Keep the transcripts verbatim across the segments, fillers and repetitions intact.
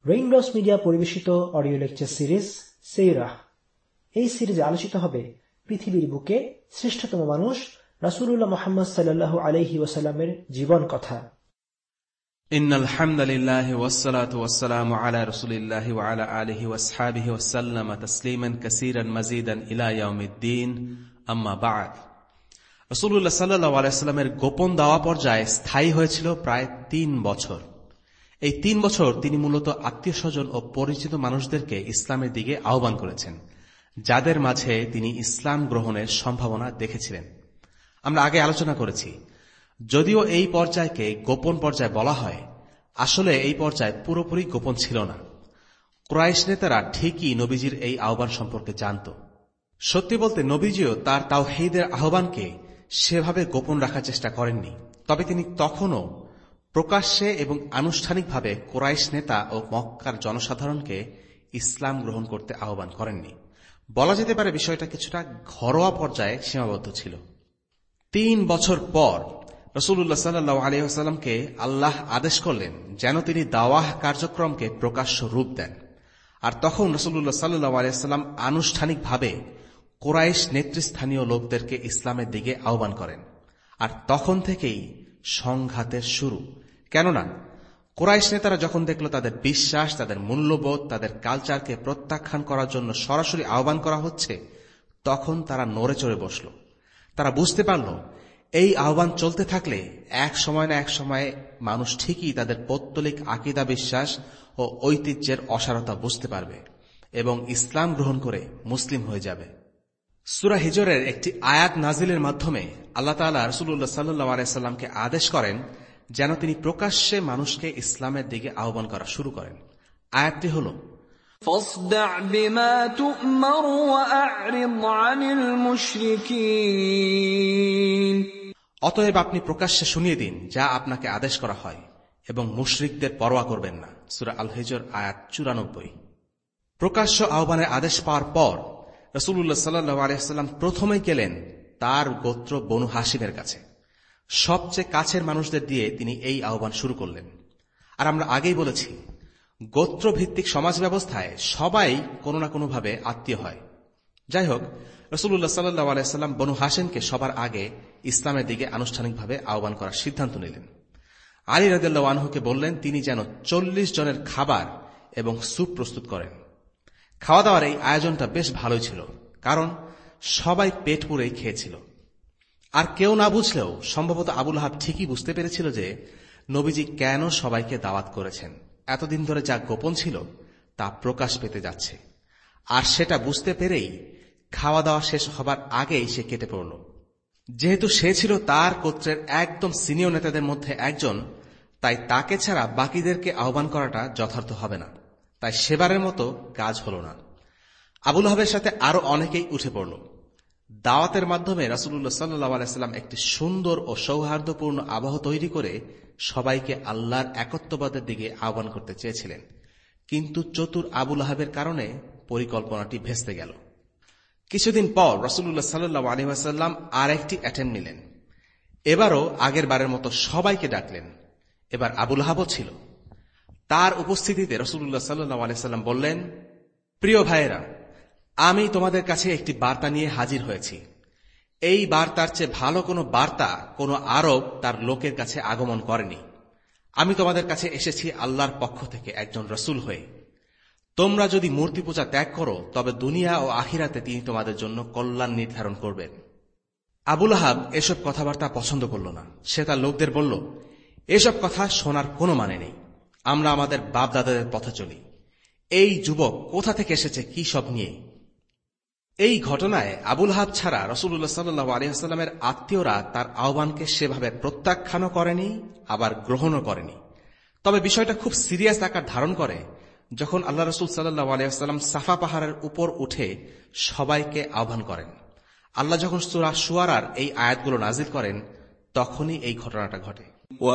Raindrops Media পরিবেশিত audio lecture series সিরাহ। এই সিরিজে আলোচিত হবে পৃথিবীর বুকে শ্রেষ্ঠতম মানুষ রাসূলুল্লাহ মুহাম্মদ সাল্লাল্লাহু আলাইহি ওয়াসাল্লামের জীবন কথা। ইন্নাল হামদুলিল্লাহি ওয়াসসালাতু ওয়াসসালামু আলা রাসূলিল্লাহি ওয়া আলা আলিহি ওয়াসহাবিহি ওয়াসাল্লাম তাসলিমান কাসীরান মাজিদান ইলা ইয়াউমিদ্দিন, আম্মা বা'দ। রাসূলুল্লাহ সাল্লাল্লাহু আলাইহি ওয়াসাল্লামের গোপন দাওয়া পর্যায়ে স্থায়ী হয়েছিল প্রায় তিন বছর। এই তিন বছর তিনি মূলত আত্মীয়স্বজন ও পরিচিত মানুষদেরকে ইসলামের দিকে আহ্বান করেছেন, যাদের মাঝে তিনি ইসলাম গ্রহণের সম্ভাবনা দেখেছিলেন। আমরা আগে আলোচনা করেছি, যদিও এই পর্যায়কে গোপন পর্যায় বলা হয়, আসলে এই পর্যায় পুরোপুরি গোপন ছিল না। কুরাইশ নেতারা ঠিকই নবীজির এই আহ্বান সম্পর্কে জানত। সত্যি বলতে নবীজিও তার তাওহীদের আহ্বানকে সেভাবে গোপন রাখার চেষ্টা করেননি। তবে তিনি তখনও প্রকাশ্যে এবং আনুষ্ঠানিকভাবে কুরাইশ নেতা ও মক্কার জনসাধারণকে ইসলাম গ্রহণ করতে আহ্বান করেননি। বলা যেতে পারে বিষয়টা কিছুটা ঘরোয়া পর্যায়ে সীমাবদ্ধ ছিল। তিন বছর পর রাসূলুল্লাহ সাল্লাল্লাহু আলাইহি ওয়াসাল্লামকে আল্লাহ আদেশ করলেন যেন তিনি দাওয়াহ কার্যক্রমকে প্রকাশ্য রূপ দেন। আর তখন রাসূলুল্লাহ সাল্লাল্লাহু আলাইহি ওয়াসাল্লাম আনুষ্ঠানিকভাবে কুরাইশ নেতৃস্থানীয় লোকদেরকে ইসলামের দিকে আহ্বান করেন। আর তখন থেকেই সংঘাতের শুরু। কেননা কুরাইশ নেতারা যখন দেখল তাদের বিশ্বাস, তাদের মূল্যবোধ, তাদের কালচারকে প্রত্যাখ্যান করার জন্য সরাসরি আহ্বান করা হচ্ছে, তখন তারা নড়ে চড়ে বসল। তারা বুঝতে পারল এই আহ্বান চলতে থাকলে এক সময় না এক সময়ে মানুষ ঠিকই তাদের পৌত্তলিক আকীদা, বিশ্বাস ও ঐতিহ্যের অসারতা বুঝতে পারবে এবং ইসলাম গ্রহণ করে মুসলিম হয়ে যাবে। সূরা হিজরের একটি আয়াত নাজিলের মাধ্যমে আল্লাহ তাআলা রাসূলুল্লাহ সাল্লাল্লাহু আলাইহি ওয়াসাল্লামকে আদেশ করেন যেন তিনি প্রকাশ্যে মানুষকে ইসলামের দিকে আহ্বান করা শুরু করেন। আয়াতটি হল, فاصدع بما تؤمر وأعرض عن المشركين। অতএব আপনি প্রকাশ্যে শুনিয়ে দিন যা আপনাকে আদেশ করা হয় এবং মুশরিকদের পরোয়া করবেন না। সূরা আল হিজর আয়াত চুরানব্বই। প্রকাশ্য আহ্বানের আদেশ পাওয়ার পর রাসূলুল্লাহ সাল্লাল্লাহু আলাইহি ওয়াসাল্লাম প্রথমেই গেলেন তার গোত্র বনু হাশিমের কাছে। সবচেয়ে কাছের মানুষদের দিয়ে তিনি এই আহ্বান শুরু করলেন। আর আমরা আগেই বলেছি, গোত্রভিত্তিক সমাজ ব্যবস্থায় সবাই কোনো না কোনোভাবে আত্মীয় হয়। যাই হোক, রাসূলুল্লাহ সাল্লাল্লাহু আলাইহি ওয়াসাল্লাম বনু হাশিমকে সবার আগে ইসলামের দিকে আনুষ্ঠানিকভাবে আহ্বান করার সিদ্ধান্ত নিলেন। আলী রাদিয়াল্লাহু আনহুকে বললেন তিনি যেন চল্লিশ জনের খাবার এবং স্যুপ প্রস্তুত করেন। খাওয়া দাওয়ার এই আয়োজনটা বেশ ভালোই ছিল, কারণ সবাই পেট পুরেই খেয়েছিল। আর কেউ না বুঝলেও সম্ভবত আবু লাহাব ঠিকই বুঝতে পেরেছিল যে নবীজি কেন সবাইকে দাওয়াত করেছেন। এতদিন ধরে যা গোপন ছিল তা প্রকাশ পেতে যাচ্ছে। আর সেটা বুঝতে পেরেই খাওয়া দাওয়া শেষ হবার আগেই সে কেটে পড়ল। যেহেতু সে ছিল তার গোত্রের একদম সিনিয়র নেতাদের মধ্যে একজন, তাই তাকে ছাড়া বাকিদেরকে আহ্বান করাটা যথার্থ হবে না। তাই সেবারের মতো কাজ হল না। আবু লাহাবের সাথে আরো অনেকেই উঠে পড়ল। দাওয়াতের মাধ্যমে রাসূলুল্লাহ সাল্লাল্লাহু আলাইহি ওয়াসাল্লাম একটি সুন্দর ও সৌহার্দ্যপূর্ণ আবহ তৈরি করে সবাইকে আল্লাহর একত্ববাদের দিকে আহ্বান করতে চেয়েছিলেন। কিন্তু চতুর আবু লাহাবের কারণে পরিকল্পনাটি ভেস্তে গেল। কিছুদিন পর রাসূলুল্লাহ সাল্লাল্লাহু আলাইহি ওয়াসাল্লাম আর একটি অ্যাটেম্প নিলেন। এবারও আগের বারের মতো সবাইকে ডাকলেন। এবার আবু লাহাবও ছিল। তার উপস্থিতিতে রাসূলুল্লাহ সাল্লাল্লাহু আলাইহি ওয়াসাল্লাম বললেন, প্রিয় ভাইয়েরা, আমি তোমাদের কাছে একটি বার্তা নিয়ে হাজির হয়েছি। এই বার্তার চেয়ে ভালো কোনো বার্তা কোনো আরব তার লোকের কাছে আগমন করেনি। আমি তোমাদের কাছে এসেছি আল্লাহর পক্ষ থেকে একজন রাসূল হয়ে। তোমরা যদি মূর্তি পূজা ত্যাগ করো তবে দুনিয়া ও আখিরাতে তিনি তোমাদের জন্য কল্যাণ নির্ধারণ করবেন। আবু লাহাব এসব কথাবার্তা পছন্দ করল না। সে তার লোকদের বলল, এসব কথা শোনার কোনো মানে নেই। আমরা আমাদের বাপ দাদাদের পথে চলি। এই যুবক কোথা থেকে এসেছে কি সব নিয়ে? এই ঘটনায় আবু লাহাব ছাড়া রাসূলুল্লাহ সাল্লাল্লাহু আলাইহি ওয়াসাল্লামের আত্মীয়রা তার আহ্বানকে সেভাবে প্রত্যাখ্যানও করেনি, আবার গ্রহণও করেনি। তবে বিষয়টা খুব সিরিয়াস আকার ধারণ করে যখন আল্লাহ রাসূল সাল্লাল্লাহু আলাইহি ওয়াসাল্লাম সাফা পাহাড়ের উপর উঠে সবাইকে আহ্বান করেন। আল্লাহ যখন সূরা শুআরার এই আয়াতগুলো নাজিল করেন, তখনই এই ঘটনাটা ঘটে।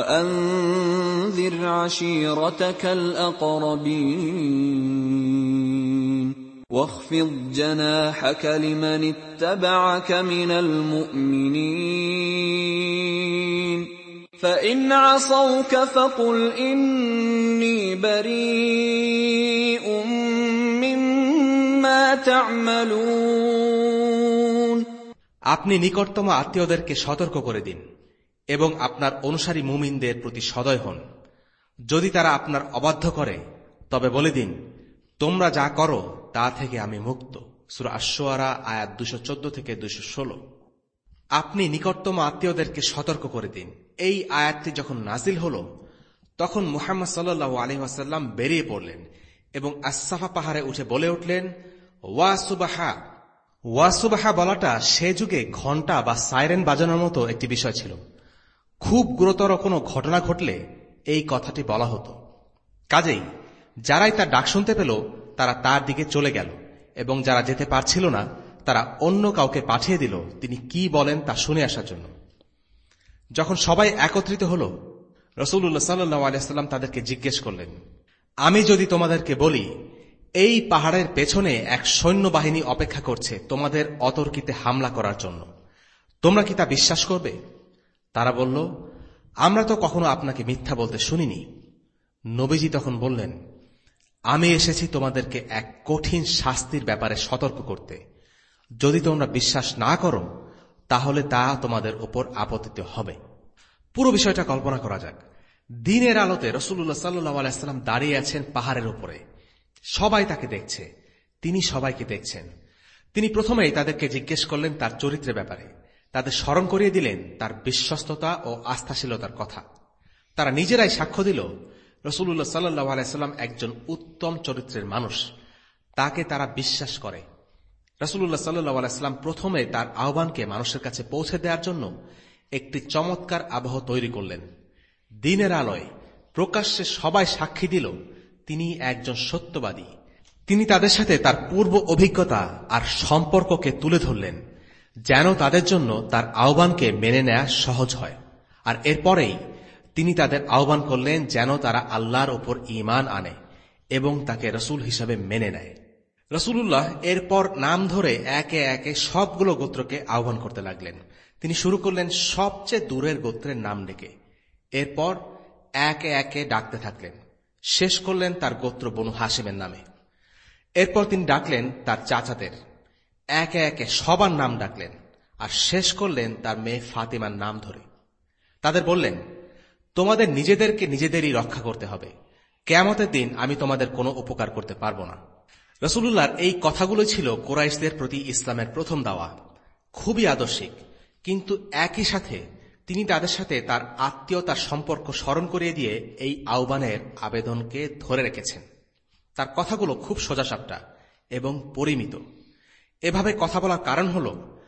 وأنذر عشيرتك الأقربين واخفض جناحك لمن اتبعك من المؤمنين فإن عصوك فقل إني بريء تعملون আপনি নিকটতম আত্মীয়দেরকে সতর্ক করে দিন এবং আপনার অনুসারী মুমিনদের প্রতি সদয় হন। যদি তারা আপনার অবাধ্য করে তবে বলে দিন, তোমরা যা করো তা থেকে আমি মুক্ত। সূরা আশ-শুআরা আয়াত দুইশো চোদ্দ থেকে দুইশো ষোলো। আপনি নিকটতম আত্মীয়দেরকে সতর্ক করে দিন। এই আয়াতটি যখন নাজিল হল তখন মুহাম্মদ সাল্লাল্লাহু আলাইহি ওয়াসাল্লাম বেরিয়ে পড়লেন এবং আস-সাফা পাহাড়ে উঠে বলে উঠলেন, ওয়া সুবহা। ওয়া সুবহা বলাটা সে যুগে ঘণ্টা বা সাইরেন বাজানোর মতো একটি বিষয় ছিল। খুব গুরুতর কোনো ঘটনা ঘটলে এই কথাটি বলা হতো। কাজেই যারাই তার ডাক শুনতে পেল তারা তার দিকে চলে গেল এবং যারা যেতে পারছিল না তারা অন্য কাউকে পাঠিয়ে দিল তিনি কি বলেন তা শুনে আসার জন্য। যখন সবাই একত্রিত হল, রাসূলুল্লাহ সাল্লাল্লাহু আলাইহি ওয়াসাল্লাম তাদেরকে জিজ্ঞেস করলেন, আমি যদি তোমাদেরকে বলি এই পাহাড়ের পেছনে এক সৈন্যবাহিনী অপেক্ষা করছে তোমাদের অতর্কিতে হামলা করার জন্য, তোমরা কি তা বিশ্বাস করবে? তারা বলল, আমরা তো কখনো আপনাকে মিথ্যা বলতে শুনিনি। নবীজি তখন বললেন, আমি এসেছি তোমাদেরকে এক কঠিন শাস্তির ব্যাপারে সতর্ক করতে। যদি তোমরা বিশ্বাস না করো তাহলে তা তোমাদের উপর আপতিত হবে। পুরো বিষয়টা কল্পনা করা যাক। দিনের আলোতে রাসূলুল্লাহ সাল্লাল্লাহু আলাইহি ওয়াসাল্লাম দাঁড়িয়ে আছেন পাহাড়ের উপরে। সবাই তাকে দেখছে, তিনি সবাইকে দেখছেন। তিনি প্রথমেই তাদেরকে জিজ্ঞেস করলেন তার চরিত্রের ব্যাপারে। তাদের স্মরণ করিয়ে দিলেন তার বিশ্বস্ততা ও আস্থাশীলতার কথা। তারা নিজেরাই সাক্ষ্য দিল রাসূলুল্লাহ সাল্লাল্লাহু আলাইহি ওয়াসাল্লাম একজন উত্তম চরিত্রের মানুষ, তাকে তারা বিশ্বাস করে। রাসূলুল্লাহ সাল্লাল্লাহু আলাইহি ওয়াসাল্লাম প্রথমে তার আহ্বানকে মানুষের কাছে পৌঁছে দেওয়ার জন্য একটি চমৎকার আবহ তৈরি করলেন। দিনের আলোয় প্রকাশ্যে সবাই সাক্ষী দিল তিনি একজন সত্যবাদী। তিনি তাদের সাথে তার পূর্ব অভিজ্ঞতা আর সম্পর্ককে তুলে ধরলেন যেন তাদের জন্য তার আহ্বানকে মেনে নেওয়া সহজ হয়। আর এরপরেই তিনি তাদের আহ্বান করলেন যেন তারা আল্লাহর উপর ঈমান আনে এবং তাকে রাসূল হিসাবে মেনে নেয়। রাসূলুল্লাহ এরপর নাম ধরে একে একে সবগুলো গোত্রকে আহ্বান করতে লাগলেন। তিনি শুরু করলেন সবচেয়ে দূরের গোত্রের নাম ডেকে, এরপর একে একে ডাকতে থাকলেন। শেষ করলেন তার গোত্র বনু হাশিমের নামে। এরপর তিনি ডাকলেন তার চাচাদের, একে একে সবার নাম ডাকলেন আর শেষ করলেন তার মেয়ে ফাতিমার নাম ধরে। তাদের বললেন, তোমাদের নিজেদেরকে নিজেদেরই রক্ষা করতে হবে, কিয়ামতের দিন আমি তোমাদের কোনো উপকার করতে পারব না। রাসূলুল্লাহর এই কথাগুলো ছিল কুরাইশদের প্রতি ইসলামের প্রথম দাওয়া, খুবই আদর্শিক। কিন্তু একই সাথে তিনি তাদের সাথে তার আত্মীয়তার সম্পর্ক স্মরণ করিয়ে দিয়ে এই আহ্বানের আবেদনকে ধরে রেখেছেন। তার কথাগুলো খুব সোজাসাপটা এবং পরিমিত। এভাবে কথা বলার কারণ হল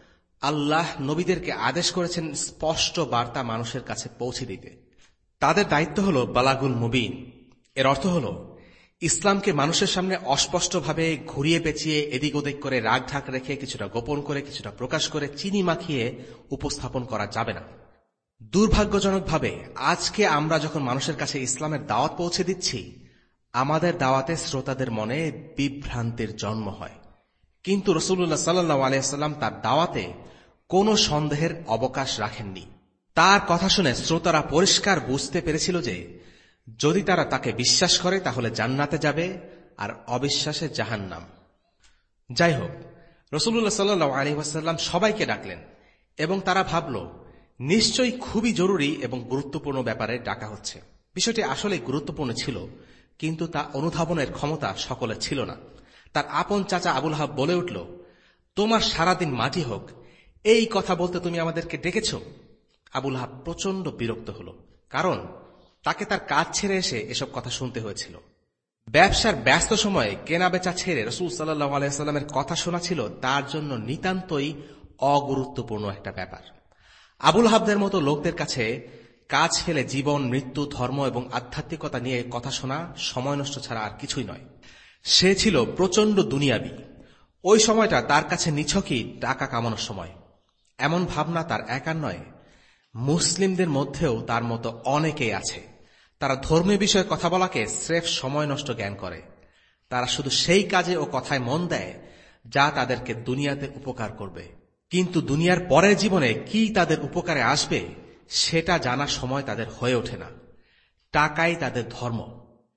আল্লাহ নবীদেরকে আদেশ করেছেন স্পষ্ট বার্তা মানুষের কাছে পৌঁছে দিতে। তাদের দায়িত্ব হল বালাগুল মুবিন। এর অর্থ হল ইসলামকে মানুষের সামনে অস্পষ্টভাবে ঘুরিয়ে পেঁচিয়ে এদিক ওদিক করে রাগ ঢাক রেখে কিছুটা গোপন করে কিছুটা প্রকাশ করে চিনি মাখিয়ে উপস্থাপন করা যাবে না। দুর্ভাগ্যজনকভাবে আজকে আমরা যখন মানুষের কাছে ইসলামের দাওয়াত পৌঁছে দিচ্ছি, আমাদের দাওয়াতে শ্রোতাদের মনে বিভ্রান্তির জন্ম হয়। কিন্তু রাসূলুল্লাহ সাল্লাল্লাহু আলাইহি ওয়াসাল্লাম তার দাওয়াতে কোনো সন্দেহের অবকাশ রাখেননি। তার কথা শুনে শ্রোতারা পরিষ্কার বুঝতে পেরেছিল যে যদি তারা তাকে বিশ্বাস করে তাহলে জান্নাতে যাবে আর অবিশ্বাসে জাহান্নাম। যাই হোক, রাসূলুল্লাহ সাল্লাল্লাহু আলাইহি ওয়াসাল্লাম সবাইকে ডাকলেন এবং তারা ভাবল নিশ্চয়ই খুবই জরুরি এবং গুরুত্বপূর্ণ ব্যাপারে ডাকা হচ্ছে। বিষয়টি আসলে গুরুত্বপূর্ণ ছিল, কিন্তু তা অনুধাবনের ক্ষমতা সকলের ছিল না। তার আপন চাচা আবুল আহাব বলে উঠল, তোমার সারাদিন মাটি হোক, এই কথা বলতে তুমি আমাদেরকে ডেকেছ? আবুল আহাব প্রচন্ড বিরক্ত হল, কারণ তাকে তার কাজ ছেড়ে এসে এসব কথা শুনতে হয়েছিল। ব্যবসার ব্যস্ত সময়ে কেনা বেচা ছেড়ে রাসূল সাল্লাল্লাহু আলাইহি ওয়াসাল্লামের কথা শোনা ছিল তার জন্য নিতান্তই অগুরুত্বপূর্ণ একটা ব্যাপার। আবুল আহাবদের মতো লোকদের কাছে কাজ ফেলে জীবন, মৃত্যু, ধর্ম এবং আধ্যাত্মিকতা নিয়ে কথা শোনা সময় নষ্ট ছাড়া আর কিছুই নয়। সে ছিল প্রচন্ড দুনিয়াবী। ওই সময়টা তার কাছে নিছকই টাকা কামানোর সময়। এমন ভাবনা তার একার নয়, মুসলিমদের মধ্যেও তার মতো অনেকেই আছে। তারা ধর্মীয় বিষয়ে কথা বলাকে স্রেফ সময় নষ্ট জ্ঞান করে। তারা শুধু সেই কাজে ও কথায় মন দেয় যা তাদেরকে দুনিয়াতে উপকার করবে, কিন্তু দুনিয়ার পরের জীবনে কি তাদের উপকারে আসবে সেটা জানার সময় তাদের হয়ে ওঠে না। টাকাই তাদের ধর্ম।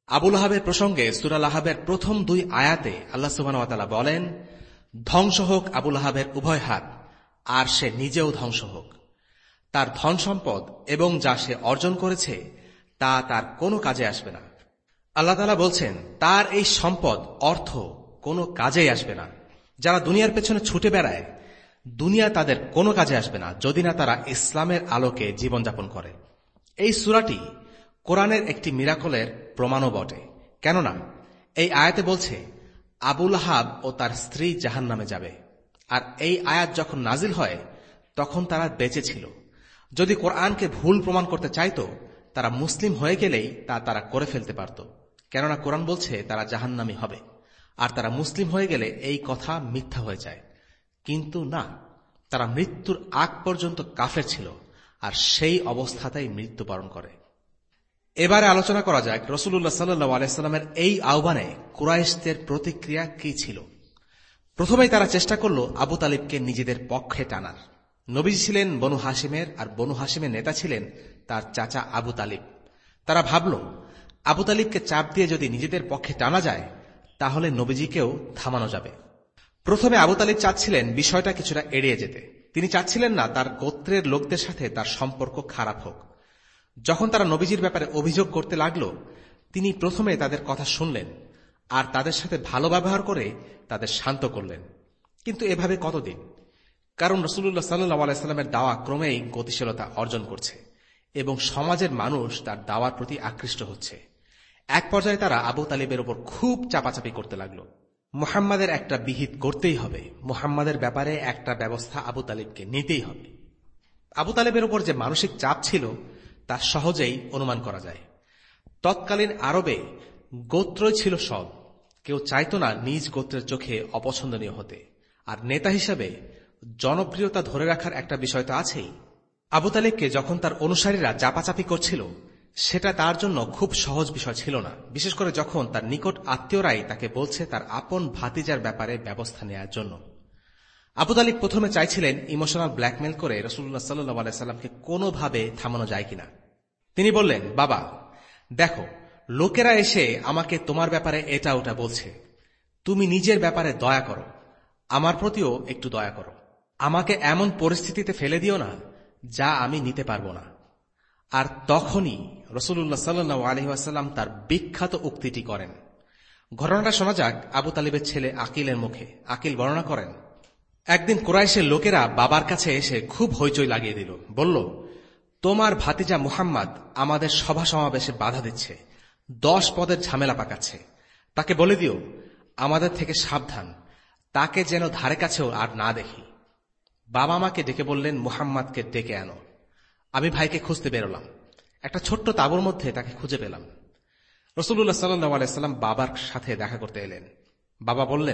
আবুল আহাবের প্রসঙ্গে সূরা আহাবের প্রথম দুই আয়াতে আল্লাহ সুবহানাহু ওয়া তাআলা বলেন, ধ্বংস হোক আবুল আহাবের উভয় হাত, আর সে নিজেও ধ্বংস হোক। তার ধন সম্পদ এবং যা সে অর্জন করেছে তা তার কোনো কাজে আসবে না। আল্লাহ তাআলা বলছেন, তার এই সম্পদ অর্থ কোনো কাজেই আসবে না। যারা দুনিয়ার পেছনে ছুটে বেড়ায়, দুনিয়া তাদের কোনো কাজে আসবে না যদি না তারা ইসলামের আলোকে জীবনযাপন করে। এই সূরাটি কোরআনের একটি মিরাকলের প্রমাণও বটে। কেননা এই আয়াতে বলছে আবুল আহাব ও তার স্ত্রী জাহান্নামে যাবে। আর এই আয়াত যখন নাজিল হয় তখন তারা বেঁচে ছিল। যদি কোরআনকে ভুল প্রমাণ করতে চাইত, তারা মুসলিম হয়ে গেলেই তা তারা করে ফেলতে পারত। কেননা কোরআন বলছে তারা জাহান্নামী হবে, আর তারা মুসলিম হয়ে গেলে এই কথা মিথ্যা হয়ে যায়। কিন্তু না, তারা মৃত্যুর আগ পর্যন্ত কাফের ছিল, আর সেই অবস্থাতেই মৃত্যুবরণ করে। এবারে আলোচনা করা যাক রাসূলুল্লাহ সাল্লাল্লাহু আলাইহি ওয়াসাল্লামের এই আহ্বানে কুরাইশদের প্রতিক্রিয়া কি ছিল। প্রথমেই তারা চেষ্টা করল আবু তালিবকে নিজেদের পক্ষে টানার। নবীজি ছিলেন বনু হাশিমের, আর বনু হাশিমের নেতা ছিলেন তার চাচা আবু তালিব। তারা ভাবল, আবু তালিবকে চাপ দিয়ে যদি নিজেদের পক্ষে টানা যায় তাহলে নবীজিকেও থামানো যাবে। প্রথমে আবু তালিব চাচ্ছিলেন বিষয়টা কিছুটা এড়িয়ে যেতে। তিনি চাচ্ছিলেন না তার গোত্রের লোকদের সাথে তার সম্পর্ক খারাপ হোক। যখন তারা নবীজির ব্যাপারে অভিযোগ করতে লাগল, তিনি প্রথমে তাদের কথা শুনলেন আর তাদের সাথে ভালো ব্যবহার করে তাদের শান্ত করলেন। কিন্তু এভাবে কতদিন? কারণ রাসূলুল্লাহ সাল্লাল্লাহু আলাইহি ওয়াসাল্লামের দাওয়া ক্রমেই গতিশীলতা অর্জন করছে এবং সমাজের মানুষ তার দাওয়ার প্রতি আকৃষ্ট হচ্ছে। এক পর্যায়ে তারা আবু তালিবের উপর খুব চাপাচাপি করতে লাগল। মুহাম্মাদের একটা বিহিত করতেই হবে, মুহাম্মাদের ব্যাপারে একটা ব্যবস্থা আবু তালিবকে নিতেই হবে। আবু তালিবের উপর যে মানসিক চাপ ছিল তা সহজেই অনুমান করা যায়। তৎকালীন আরবে গোত্রই ছিল সব। কেউ চাইত না নিজ গোত্রের চোখে অপছন্দনীয় হতে, আর নেতা হিসাবে জনপ্রিয়তা ধরে রাখার একটা বিষয় তো আছেই। আবু তালিবকে যখন তার অনুসারীরা চাপাচাপি করছিল, সেটা তার জন্য খুব সহজ বিষয় ছিল না, বিশেষ করে যখন তার নিকট আত্মীয়রাই তাকে বলছে তার আপন ভাতিজার ব্যাপারে ব্যবস্থা নেওয়ার জন্য। আবু তালিব প্রথমে চাইছিলেন ইমোশনাল ব্ল্যাকমেল করে রাসূলুল্লাহ সাল্লাল্লাহু আলাইহি ওয়াসাল্লামকে কোনোভাবে থামানো যায় কিনা। তিনি বললেন, বাবা দেখো, লোকেরা এসে আমাকে তোমার ব্যাপারে এটা ওটা বলছে, তুমি নিজের ব্যাপারে দয়া করো, আমার প্রতিও একটু দয়া করো। আমাকে এমন পরিস্থিতিতে ফেলে দিও না যা আমি নিতে পারবো না। আর তখনই রাসূলুল্লাহ সাল্লাল্লাহু আলাইহি ওয়াসাল্লাম তার বিখ্যাত উক্তিটি করেন। ঘটনাটা শোনা যাক আবু তালিবের ছেলে আকিলের মুখে। আকিল বর্ণনা করেন, একদিন কুরাইশের লোকেরা বাবার কাছে এসে খুব হইচই লাগিয়ে দিল। বলল, তোমার ভাতিজা মুহাম্মদ আমাদের সভা সমাবেশে বাধা দিচ্ছে, দশ পদের ঝামেলা পাকাচ্ছে। তাকে বলে দিও আমাদের থেকে সাবধান, তাকে যেন ধারে কাছেও আর না দেখি। বাবা আমাকে ডেকে বললেন, মুহাম্মদকে ডেকে আনো। আমি ভাইকে খুঁজতে বেরোলাম। একটা ছোট্ট তাঁবুর মধ্যে তাকে খুঁজে পেলাম। রাসূলুল্লাহ সাল্লাল্লাহু আলাইহি ওয়াসাল্লাম বাবার সাথে দেখা করতে এলেন। বাবা বললেন,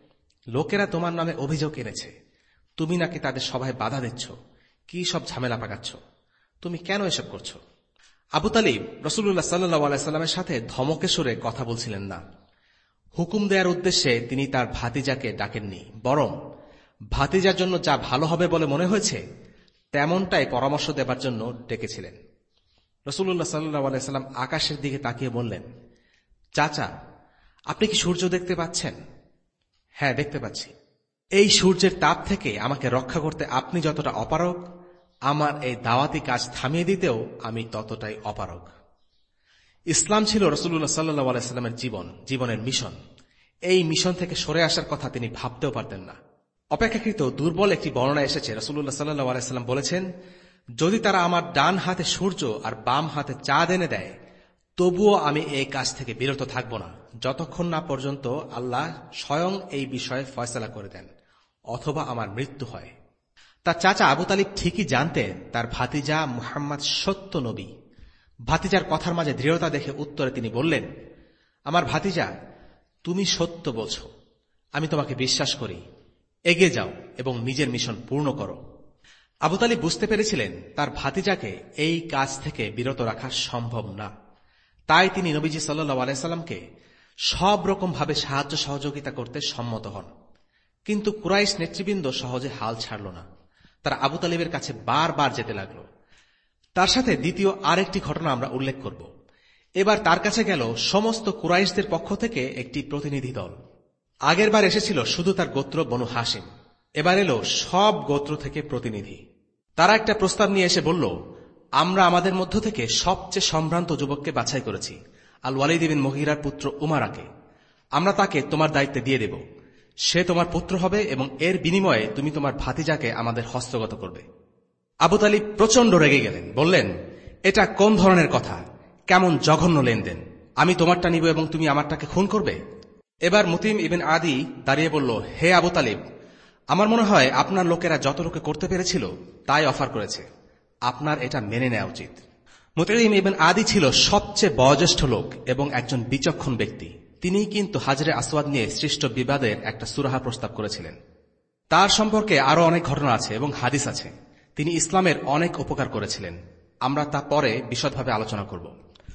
লোকেরা তোমার নামে অভিযোগ এনেছে, তুমি নাকি তাদের সভায় বাধা দিচ্ছ, কি সব ঝামেলা পাকাচ্ছ, তুমি কেন এসব করছো? আবু তালিব রাসূলুল্লাহ সাল্লাল্লাহু আলাইহি ওয়াসাল্লামের সাথে ধমকে সুরে কথা বলছিলেন না। হুকুম দেওয়ার উদ্দেশ্যে তিনি তার ভাতিজাকে ডাকেননি, বরং ভাতিজার জন্য যা ভালো হবে বলে মনে হয়েছে তেমনটাই পরামর্শ দেবার জন্য ডেকেছিলেন। রাসূলুল্লাহ সাল্লাল্লাহু আলাইহি ওয়াসাল্লাম আকাশের দিকে তাকিয়ে বললেন, চাচা আপনি কি সূর্য দেখতে পাচ্ছেন? হ্যাঁ, দেখতে পাচ্ছি। এই সূর্যের তাপ থেকে আমাকে রক্ষা করতে আপনি যতটা অপারগ, আমার এই দাওয়াতি কাজ থামিয়ে দিতেও আমি ততটাই অপারগ। ইসলাম ছিল রাসূলুল্লাহ সাল্লাল্লাহু আলাইহি ওয়াসাল্লামের জীবন, জীবনের মিশন। এই মিশন থেকে সরে আসার কথা তিনি ভাবতেও পারতেন না। অপেক্ষাকৃত দুর্বল একটি বর্ণনা এসেছে। রাসূলুল্লাহ সাল্লাল্লাহু আলাইহি ওয়াসাল্লাম বলেছেন, যদি তারা আমার ডান হাতে সূর্য আর বাম হাতে চাঁদ এনে দেয়, তবুও আমি এই কাজ থেকে বিরত থাকব না, যতক্ষণ না পর্যন্ত আল্লাহ স্বয়ং এই বিষয়ে ফয়সালা করে দেন অথবা আমার মৃত্যু হয়। তার চাচা আবু তালিব ঠিকই জানতেন তার ভাতিজা মুহাম্মদ সত্য নবী। ভাতিজার কথার মাঝে দৃঢ়তা দেখে উত্তরে তিনি বললেন, আমার ভাতিজা, তুমি সত্য বলছ, আমি তোমাকে বিশ্বাস করি, এগিয়ে যাও এবং নিজের মিশন পূর্ণ করো। আবু তালিব বুঝতে পেরেছিলেন তার ভাতিজাকে এই কাজ থেকে বিরত রাখা সম্ভব না। তাই তিনি নবীজি সাল্লাল্লাহু আলাইহি ওয়াসাল্লামকে সব রকম ভাবে সাহায্য সহযোগিতা করতে সম্মত হন। কিন্তু কুরাইশ নেতৃবৃন্দ সহজে হাল ছাড়ল না। তারা আবু তালিবের কাছে বারবার যেতে লাগল। তার সাথে দ্বিতীয় আরেকটি ঘটনা আমরা উল্লেখ করব। এবার তার কাছে গেল সমস্ত কুরাইশদের পক্ষ থেকে একটি প্রতিনিধি দল। আগের বার এসেছিল শুধু তার গোত্র বনু হাশিম, এবার এলো সব গোত্র থেকে প্রতিনিধি। তারা একটা প্রস্তাব নিয়ে এসে বলল, আমরা আমাদের মধ্য থেকে সবচেয়ে সম্ভ্রান্ত যুবককে বাছাই করেছি, আল ওয়ালিদ বিন মুগীরার পুত্র উমারাকে। আমরা তাকে তোমার দায়িত্বে দিয়ে দেব, সে তোমার পুত্র হবে এবং এর বিনিময়ে তুমি তোমার ভাতিজাকে আমাদের হস্তগত করবে। আবু তালিব প্রচন্ড রেগে গেলেন, বললেন, এটা কোন ধরনের কথা, কেমন জঘন্য লেনদেন, আমি তোমারটা নিব এবং তুমি আমারটাকে খুন করবে। এবার মুতিম ইবিন আদি দাঁড়িয়ে বলল, হে আবু তালিব, আমার মনে হয় আপনার লোকেরা যতটুকু করতে পেরেছিল তাই অফার করেছে, আপনার এটা মেনে নেওয়া উচিত। মুতিম ইবিন আদি ছিল সবচেয়ে বয়োজ্যেষ্ঠ লোক এবং একজন বিচক্ষণ ব্যক্তি। তিনিই কিন্তু হাজরে আসওয়াদ নিয়ে সৃষ্ট বিবাদের একটা সুরাহা প্রস্তাব করেছিলেন। তার সম্পর্কে আরো অনেক ঘটনা আছে এবং হাদিস আছে। তিনি ইসলামের অনেক উপকার করেছিলেন, আমরা তা পরে বিশদভাবে আলোচনা করব।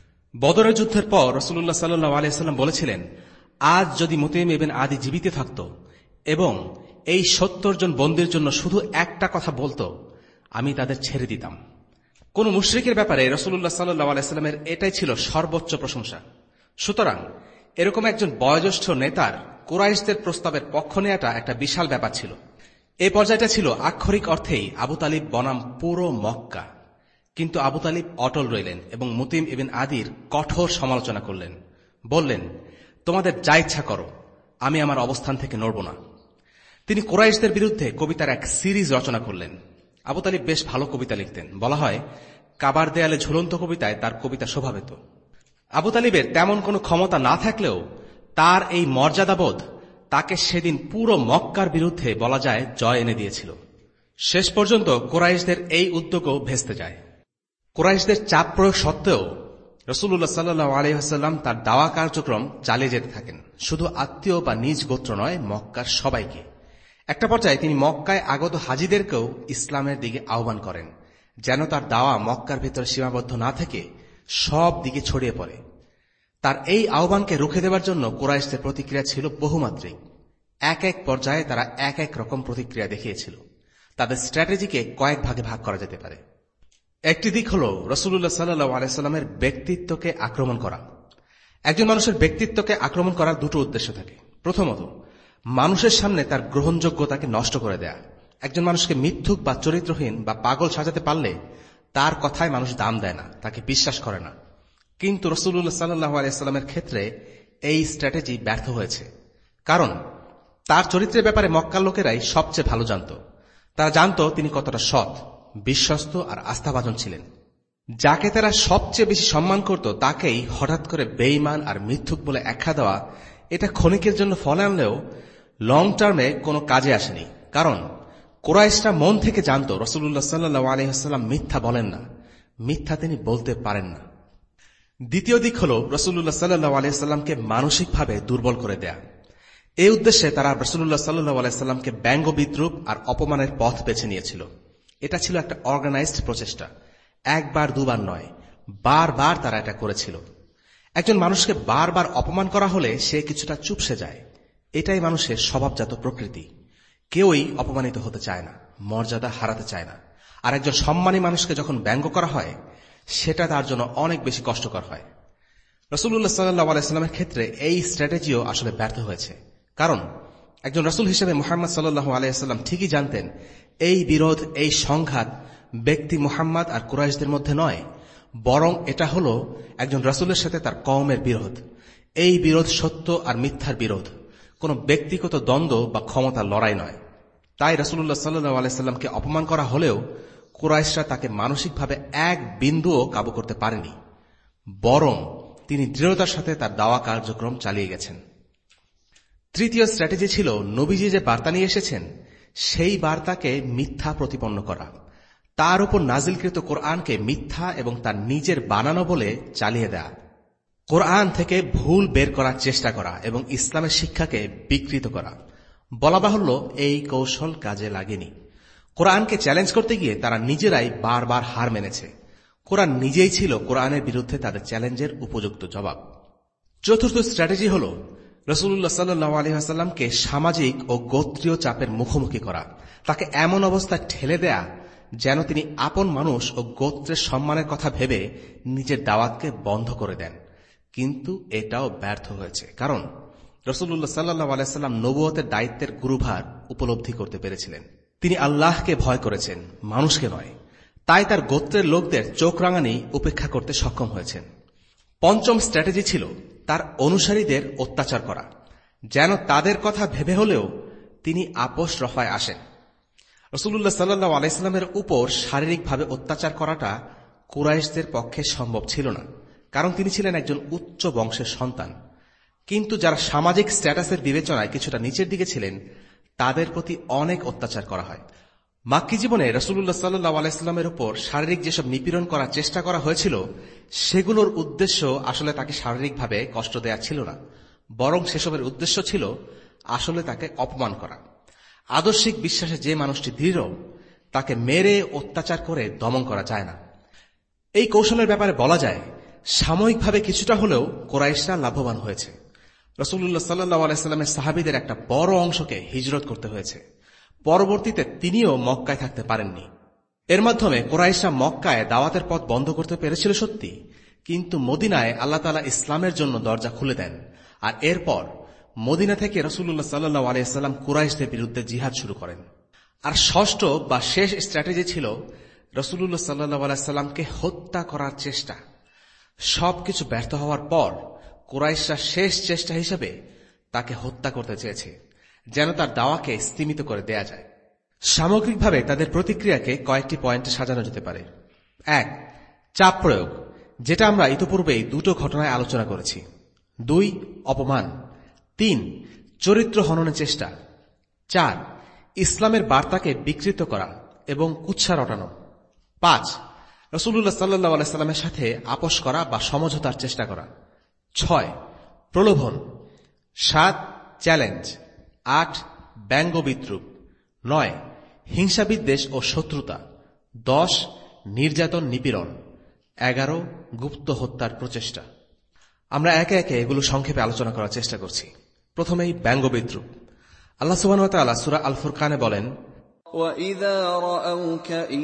বদরের যুদ্ধের পর রাসূলুল্লাহ সাল্লাল্লাহু আলাইহি ওয়াসাল্লাম বলেছিলেন, আজ যদি মুতিম ইবিন আদি জীবিত থাকত এবং এই সত্তর জন বন্দীর জন্য শুধু একটা কথা বলতো, আমি তাদের ছেড়ে দিতাম। কোন মুশরিকের ব্যাপারে রাসূলুল্লাহ সাল্লাল্লাহু আলাইহি ওয়াসাল্লামের এটাই ছিল সর্বোচ্চ প্রশংসা। সুতরাং এরকম একজন বয়োজ্যেষ্ঠ নেতার কুরাইশদের প্রস্তাবের পক্ষ নেওয়াটা একটা বিশাল ব্যাপার ছিল। এই পর্যায়টা ছিল আক্ষরিক অর্থেই আবু তালিব বনাম পুরো মক্কা। কিন্তু আবু তালিব অটল রইলেন এবং মুতিম ইবিন আদির কঠোর সমালোচনা করলেন, বললেন, তোমাদের যা ইচ্ছা করো, আমি আমার অবস্থান থেকে নড়ব না। তিনি কুরাইশদের বিরুদ্ধে কবিতার এক সিরিজ রচনা করলেন। আবু তালিব বেশ ভালো কবিতা লিখতেন, বলা হয় কাবার দেয়ালে ঝুলন্ত কবিতায় তার কবিতা শোভা পেত। আবু তালিবের তেমন কোনো ক্ষমতা না থাকলেও তার এই মর্যাদাবোধ তাকে সেদিন পুরো মক্কার বিরুদ্ধে বলা যায় জয় এনে দিয়েছিল। শেষ পর্যন্ত কুরাইশদের এই উদ্যোগও ভেস্তে যায়। কুরাইশদের চাপ প্রয়োগ সত্ত্বেও রাসূলুল্লাহ সাল্লাল্লাহু আলাইহি ওয়াসাল্লাম তার দাওয়া কার্যক্রম চালিয়ে যেতে থাকেন, শুধু আত্মীয় বা নিজ গোত্র নয়, মক্কার সবাইকে। একটা পর্যায়ে তিনি মক্কায় আগত হাজীদেরকেও ইসলামের দিকে আহ্বান করেন, যেন তার দাওয়া মক্কার ভিতরে সীমাবদ্ধ না থেকে সব দিকে ছড়িয়ে পড়ে। তার এই আহ্বানকে রুখে দেওয়ার জন্য কুরাইশদের প্রতিক্রিয়া ছিল বহুমাত্রিক। এক এক পর্যায়ে তারা এক এক রকম প্রতিক্রিয়া দেখিয়েছিল। তাদের স্ট্র্যাটেজিকে কয়েক ভাগে ভাগ করা যেতে পারে। একটি দিক হল রাসূলুল্লাহ সাল্লাল্লাহু আলাইহি ওয়াসাল্লামের ব্যক্তিত্বকে আক্রমণ করা। একজন মানুষের ব্যক্তিত্বকে আক্রমণ করার দুটো উদ্দেশ্য থাকে। প্রথমত, মানুষের সামনে তার গ্রহণযোগ্যতাকে নষ্ট করে দেয়া। একজন মানুষকে মিথ্যুক বা চরিত্রহীন বা পাগল সাজাতে পারলে তার কথায় মানুষ দাম দেয় না, তাকে বিশ্বাস করে না। কিন্তু রাসূলুল্লাহ সাল্লাল্লাহু আলাইহি ওয়াসাল্লামের ক্ষেত্রে এই স্ট্র্যাটেজি ব্যর্থ হয়েছে, কারণ তার চরিত্রের ব্যাপারে মক্কার লোকেরাই সবচেয়ে ভালো জানত। তারা জানত তিনি কতটা সৎ, বিশ্বস্ত আর আস্থাভাজন ছিলেন। যাকে তারা সবচেয়ে বেশি সম্মান করত তাকেই হঠাৎ করে বেঈমান আর মিথ্যুক বলে আখ্যা দেওয়া, এটা ক্ষণিকের জন্য ফলে আনলেও লং টার্মে কোনো কাজে আসেনি। কারণ কুরাইশরা মন থেকে জানত রাসূলুল্লাহ সাল্লাল্লাহু আলাইহি ওয়াসাল্লাম মিথ্যা বলেন না, মিথ্যা তিনি বলতে পারেন না। দ্বিতীয় দিক হল রাসূলুল্লাহ সাল্লাল্লাহু আলাইহি ওয়াসাল্লামকে মানসিকভাবে দুর্বল করে দেয়া। এই উদ্দেশ্যে তারা রাসূলুল্লাহ সাল্লাল্লাহু আলাইহি ওয়াসাল্লামকে ব্যঙ্গ বিদ্রূপ আর অপমানের পথ বেছে নিয়েছিল। এটা ছিল একটা অর্গানাইজড প্রচেষ্টা, একবার দুবার নয়, বারবার তারা এটা করেছিল। একজন মানুষকে বারবার অপমান করা হলে সে কিছুটা চুপসে যায়। এটাই মানুষের স্বভাবজাত প্রকৃতি। কেউই অপমানিত হতে চায় না, মর্যাদা হারাতে চায় না। আর একজন সম্মানী মানুষকে যখন ব্যঙ্গ করা হয়, সেটা তার জন্য অনেক বেশি কষ্টকর হয়। রাসূলুল্লাহ সাল্লাল্লাহু আলাইহি ওয়াসাল্লামের ক্ষেত্রে এই স্ট্র্যাটেজিও আসলে ব্যর্থ হয়েছে, কারণ একজন রাসূল হিসেবে মুহাম্মদ সাল্লাল্লাহু আলাইহি ওয়াসাল্লাম ঠিকই জানতেন এই বিরোধ, এই সংঘাত ব্যক্তি মুহাম্মদ আর কুরাইশদের মধ্যে নয়, বরং এটা হল একজন রাসূলের সাথে তার কওমের বিরোধ। এই বিরোধ সত্য আর মিথ্যার বিরোধ, কোন ব্যক্তিগত দ্বন্দ্ব বা ক্ষমতার লড়াই নয়। তাই রাসূলুল্লাহ সাল্লাল্লাহু আলাইহি ওয়াসাল্লামকে অপমান করা হলেও কুরাইশরা তাকে মানসিকভাবে এক বিন্দুও কাবু করতে পারেনি, বরং তিনি দৃঢ়তার সাথে তার দাওয়া কার্যক্রম চালিয়ে গেছেন। তৃতীয় স্ট্র্যাটেজি ছিল নবীজি যে বার্তা নিয়ে এসেছেন সেই বার্তাকে মিথ্যা প্রতিপন্ন করা, তার উপর নাজিলকৃত কোরআনকে মিথ্যা এবং তার নিজের বানানো বলে চালিয়ে দেয়া, কোরআন থেকে ভুল বের করার চেষ্টা করা এবং ইসলামের শিক্ষাকে বিকৃত করা। বলা বাহুল্য এই কৌশল কাজে লাগেনি। কোরআনকে চ্যালেঞ্জ করতে গিয়ে তারা নিজেরাই বারবার হার মেনেছে। কোরআন নিজেই ছিল কোরআনের বিরুদ্ধে তাদের চ্যালেঞ্জের উপযুক্ত জবাব। চতুর্থ স্ট্র্যাটেজি হল রাসূলুল্লাহ সাল্লাল্লাহু আলাইহি ওয়াসাল্লামকে সামাজিক ও গোত্রীয় চাপের মুখোমুখি করা, তাকে এমন অবস্থায় ঠেলে দেয়া যেন তিনি আপন মানুষ ও গোত্রের সম্মানের কথা ভেবে নিজের দাওয়াতকে বন্ধ করে দেন, কিন্তু এটাও ব্যর্থ হয়েছে, কারণ রাসূলুল্লাহ সাল্লাল্লাহু আলাইহি ওয়াসাল্লাম নবুয়তের দায়িত্বের গুরুভার উপলব্ধি করতে পেরেছিলেন। তিনি আল্লাহকে ভয় করেছেন, মানুষকে নয়। তাই তার গোত্রের লোকদের চোখ রাঙানি উপেক্ষা করতে সক্ষম হয়েছেন। পঞ্চম স্ট্র্যাটেজি ছিল তার অনুসারীদের অত্যাচার করা, যেন তাদের কথা ভেবে হলেও তিনি আপোষ রফায় আসেন। রাসূলুল্লাহ সাল্লাল্লাহু আলাইহি ওয়াসাল্লামের উপর শারীরিকভাবে অত্যাচার করাটা কুরাইশদের পক্ষে সম্ভব ছিল না, কারণ তিনি ছিলেন একজন উচ্চ বংশের সন্তান। কিন্তু যারা সামাজিক স্ট্যাটাসের বিবেচনায় কিছুটা নিচের দিকে ছিলেন, তাদের প্রতি অনেক অত্যাচার করা হয়। মাক্কি জীবনে রাসূলুল্লাহ সাল্লাল্লাহু আলাইহি ওয়াসাল্লামের উপর শারীরিক যেসব নিপীড়ন করার চেষ্টা করা হয়েছিল, সেগুলোর উদ্দেশ্য আসলে তাকে শারীরিকভাবে কষ্ট দেয়া ছিল না, বরং সেসবের উদ্দেশ্য ছিল আসলে তাকে অপমান করা। আদর্শিক বিশ্বাসে যে মানুষটি দৃঢ়, তাকে মেরে অত্যাচার করে দমন করা যায় না। এই কৌশলের ব্যাপারে বলা যায়, সাময়িকভাবে কিছুটা হলেও কুরাইশরা লাভবান হয়েছে। রাসূলুল্লাহ সাল্লাল্লাহু আলাইহি ওয়াসাল্লামের সাহাবীদের একটা বড় অংশকে হিজরত করতে হয়েছে। পরবর্তীতে তিনিও মক্কায় থাকতে পারেননি। এর মাধ্যমে কুরাইশরা মক্কায় দাওয়াতের পথ বন্ধ করতে পেরেছিল সত্যি, কিন্তু মদিনায় আল্লাহ তাআলা ইসলামের জন্য দরজা খুলে দেন। আর এরপর মদিনা থেকে রাসূলুল্লাহ সাল্লাল্লাহু আলাইহি ওয়াসাল্লাম কুরাইশদের বিরুদ্ধে জিহাদ শুরু করেন। আর ষষ্ঠ বা শেষ স্ট্র্যাটেজি ছিল রাসূলুল্লাহ সাল্লাল্লাহু আলাইহি ওয়াসাল্লামকে হত্যা করার চেষ্টা। সবকিছু ব্যর্থ হওয়ার পর কুরাইশরা শেষ চেষ্টা হিসেবে তাকে হত্যা করতে চেয়েছে, যেন তার দাওয়াকে স্তিমিত করে দেয়া যায়। সামগ্রিকভাবে তাদের প্রতিক্রিয়াকে কয়েকটি পয়েন্টে সাজানো যেতে পারে। এক, চাপ প্রয়োগ, যেটা আমরা ইতিপূর্বেই দুটো ঘটনায় আলোচনা করেছি। দুই, অপমান। তিন, চরিত্র হননের চেষ্টা। চার, ইসলামের বার্তাকে বিকৃত করা এবং কুৎসা রটানো। পাঁচ, রাসূলুল্লাহ সাল্লাল্লাহু আলাইহি ওয়াসাল্লামের সাথে আপোষ করা বা সমঝোতার চেষ্টা করা। ছয়, প্রলোভন। সাত, চ্যালেঞ্জ। আট, ব্যঙ্গ বিদ্রুপ। নয়, হিংসা বিদ্বেষ ও শত্রুতা। দশ, নির্যাতন নিপীড়ন। এগারো, গুপ্ত হত্যার প্রচেষ্টা। আমরা একে একে এগুলো সংক্ষেপে আলোচনা করার চেষ্টা করছি। প্রথমেই ব্যঙ্গ বিদ্রুপ। আল্লাহ সুবহানাহু ওয়া তাআলা সূরা আল ফুরকানে বলেন, وَإِذَا رَأَوْكَ إِن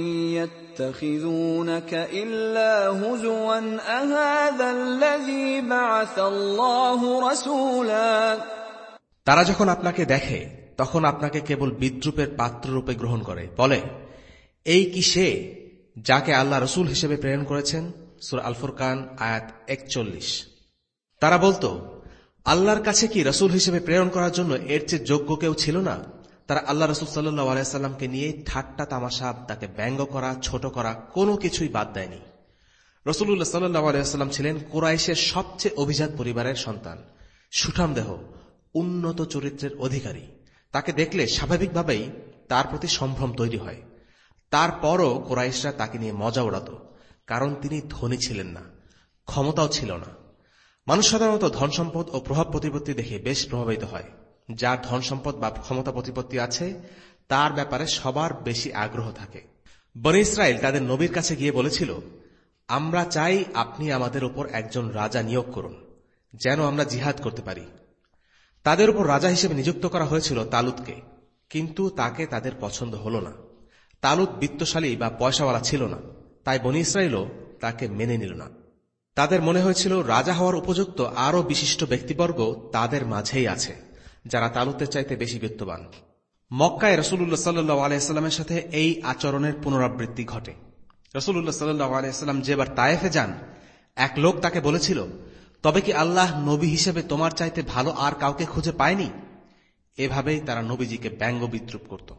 يَتَّخِذُونَكَ إِلَّا هُزُوًا أَهَذَا الَّذِي بَعَثَ اللَّهُ رَسُولًا। তারা যখন আপনাকে দেখে তখন আপনাকে কেবল বিদ্রুপের পাত্ররূপে গ্রহণ করে, বলে, এই কি সে যাকে আল্লাহ রসুল হিসেবে প্রেরণ করেছেন? সূরা আল ফুরকান আয়াত একচল্লিশ। তারা বলতো, আল্লাহর কাছে কি রসুল হিসেবে প্রেরণ করার জন্য এর চেয়ে যোগ্য কেউ ছিল না? তারা আল্লাহ রসুল সাল্লাল্লাহু আলাইহি ওয়াসাল্লামকে নিয়ে ঠাট্টা তামাশা, তাকে ব্যঙ্গ করা, ছোট করা, কোনো কিছুই বাদ দেয়নি। রাসূলুল্লাহ সাল্লাল্লাহু আলাইহি ওয়াসাল্লাম ছিলেন কুরাইশের সবচেয়ে অভিজাত পরিবারের সন্তান, সুঠাম দেহ, উন্নত চরিত্রের অধিকারী। তাকে দেখলে স্বাভাবিকভাবেই তার প্রতি সম্ভ্রম তৈরি হয়। তারপরও কুরাইশরা তাকে নিয়ে মজা ওড়াত, কারণ তিনি ধনী ছিলেন না, ক্ষমতাও ছিল না। মানুষ সাধারণত ধন সম্পদ ও প্রভাব প্রতিপত্তি দেখে বেশ প্রভাবিত হয়। যার ধন সম্পদ বা ক্ষমতা প্রতিপত্তি আছে, তার ব্যাপারে সবার বেশি আগ্রহ থাকে। বনী ইসরাইল তাদের নবীর কাছে গিয়ে বলেছিল, আমরা চাই আপনি আমাদের উপর একজন রাজা নিয়োগ করুন, যেন আমরা জিহাদ করতে পারি। তাদের উপর রাজা হিসেবে নিযুক্ত করা হয়েছিল তালুতকে, কিন্তু তাকে তাদের পছন্দ হল না। তালুত বিত্তশালী বা পয়সাওয়ালা ছিল না, তাই বনী ইসরাইলও তাকে মেনে নিল না। তাদের মনে হয়েছিল রাজা হওয়ার উপযুক্ত আরও বিশিষ্ট ব্যক্তিবর্গ তাদের মাঝেই আছে, যারা তালুতের চাইতে বেশি বিত্তবান। মক্কায় রাসূলুল্লাহ সাল্লাল্লাহু আলাইহি ওয়াসাল্লামের সাথে এই আচরণের পুনরাবৃত্তি ঘটে। রাসূলুল্লাহ সাল্লাল্লাহু আলাইহি ওয়াসাল্লাম যেবার তায়েফে যান, এক লোক তাকে বলেছিল, তবে কি আল্লাহ নবী হিসেবে তোমার চাইতে ভালো আর কাউকে খুঁজে পায়নি? এভাবেই তারা নবীজিকে ব্যঙ্গ বিদ্রুপ করত।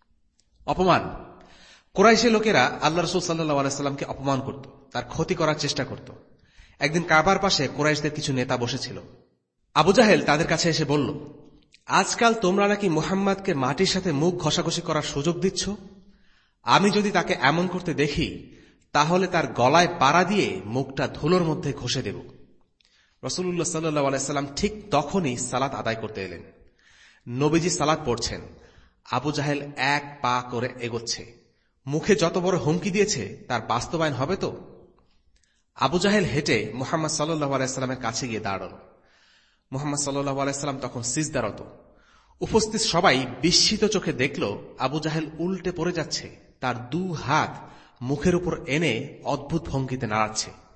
অপমান। কুরাইশের লোকেরা আল্লাহ রাসূল সাল্লাল্লাহু আলাইহি ওয়াসাল্লামকে অপমান করত, তার ক্ষতি করার চেষ্টা করত। একদিন কাবার পাশে কুরাইশদের কিছু নেতা বসেছিল। আবু জাহেল তাদের কাছে এসে বলল, আজকাল তোমরা নাকি মুহাম্মাদকে মাটির সাথে মুখ ঘষাঘষি করার সুযোগ দিচ্ছ। আমি যদি তাকে এমন করতে দেখি, তাহলে তার গলায় পাড়া দিয়ে মুখটা ধুলোর মধ্যে ঘষে দেব। রাসূলুল্লাহ সাল্লাল্লাহু আলাইহি ওয়াসাল্লাম ঠিক তখনই সালাত আদায় করতে এলেন। নবীজি সালাত পড়ছেন, আবু জাহেল এক পা করে এগোচ্ছে। মুখে যত বড় হুমকি দিয়েছে তার বাস্তবায়ন হবে তো? আবু জাহেল হেঁটে মুহাম্মদ সাল্লাল্লাহু আলাইহি ওয়াসাল্লামের কাছে গিয়ে দাঁড়াল। মুহাম্মদ সাল্লাল্লাহু আলাইহি ওয়াসাল্লাম তখন সিজদারত। উপস্থিত সবাই বিস্মিত চোখে দেখল আবু জাহেল উল্টে পড়ে যাচ্ছে, তার দু হাত মুখের উপর এনে অদ্ভুত ভঙ্গিতে নাড়াচ্ছে।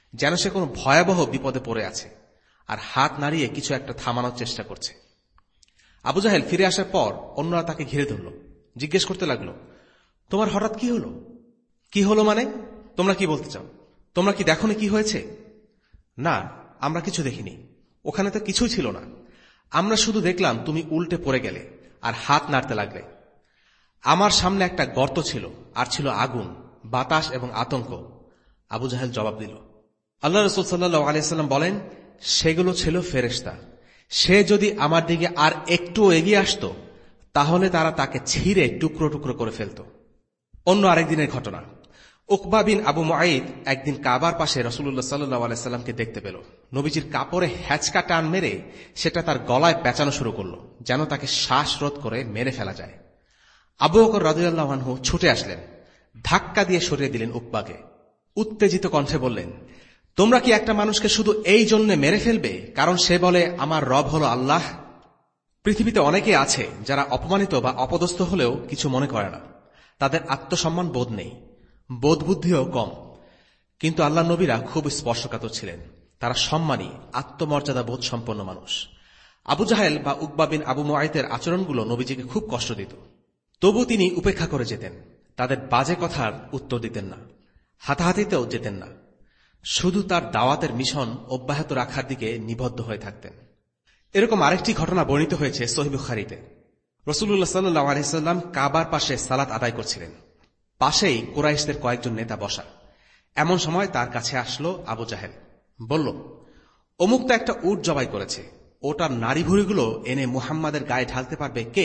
যেন সে কোনো ভয়াবহ বিপদে পড়ে আছে আর হাত নাড়িয়ে কিছু একটা থামানোর চেষ্টা করছে। আবু জাহেল ফিরে আসার পর অন্যরা তাকে ঘিরে ধরল, জিজ্ঞেস করতে লাগলো, তোমার হঠাৎ কি হলো? কি হলো মানে? তোমরা কি বলতে চাও? তোমরা কি দেখোনি কি হয়েছে? না, আমরা কিছু দেখিনি, ওখানে তো কিছুই ছিল না। আমরা শুধু দেখলাম তুমি উল্টে পড়ে গেলে আর হাত নাড়তে লাগলে। আমার সামনে একটা গর্ত ছিল আর ছিল আগুন, বাতাস এবং আতঙ্ক। আবু জাহেল জবাব দিল। আল্লাহ রাসূল সাল্লাল্লাহু আলাইহি ওয়াসাল্লাম বলেন, সেগুলো ছিল ফেরেশতা। সে যদি আমার দিকে আর একটু এগিয়ে আসত তাহলে তারা তাকে ছিঁড়ে টুকরো টুকরো করে ফেলত। অন্য আরেকদিনের ঘটনা। উকবা বিন আবু মুআইদ একদিন কাবার পাশে রাসূলুল্লাহ সাল্লাল্লাহু আলাইহি ওয়াসাল্লামকে দেখতে পেল। নবীজির কাপড়ে হ্যাচকা টান মেরে সেটা তার গলায় পেঁচানো শুরু করল, যেন তাকে শ্বাসরোধ করে মেরে ফেলা যায়। আবু বকর রাদিয়াল্লাহু আনহু ছুটে আসলেন, ধাক্কা দিয়ে সরিয়ে দিলেন উকবাকে। উত্তেজিত কণ্ঠে বললেন, তোমরা কি একটা মানুষকে শুধু এই জন্য মেরে ফেলবে কারণ সে বলে আমার রব হল আল্লাহ? পৃথিবীতে অনেকে আছে যারা অপমানিত বা অপদস্থ হলেও কিছু মনে করে না। তাদের আত্মসম্মান বোধ নেই, বোধবুদ্ধিও কম। কিন্তু আল্লাহ নবীরা খুব স্পর্শকাতর ছিলেন। তারা সম্মানী, আত্মমর্যাদা বোধ সম্পন্ন মানুষ। আবু জাহেল বা উকবা বিন আবু মুআইতের আচরণগুলো নবীজিকে খুব কষ্ট দিত। তবু তিনি উপেক্ষা করে যেতেন। তাদের বাজে কথার উত্তর দিতেন না, হাতাহাতিতেও যেতেন না। শুধু তার দাওয়াতের মিশন অব্যাহত রাখার দিকে নিবদ্ধ হয়ে থাকতেন। এরকম আরেকটি ঘটনা বর্ণিত হয়েছে সহিহ বুখারীতে। রাসূলুল্লাহ সাল্লাল্লাহু আলাইহি ওয়াসাল্লাম কাবার পাশে সালাত আদায় করছিলেন। পাশেই কুরাইশদের কয়েকজন নেতা বসা। এমন সময় তার কাছে আসলো আবু জাহেল, বলল, অমুক তো একটা উট জবাই করেছে, ওটার নাড়ি ভুঁড়িগুলো এনে মুহাম্মাদের গায়ে ঢালতে পারবে কে?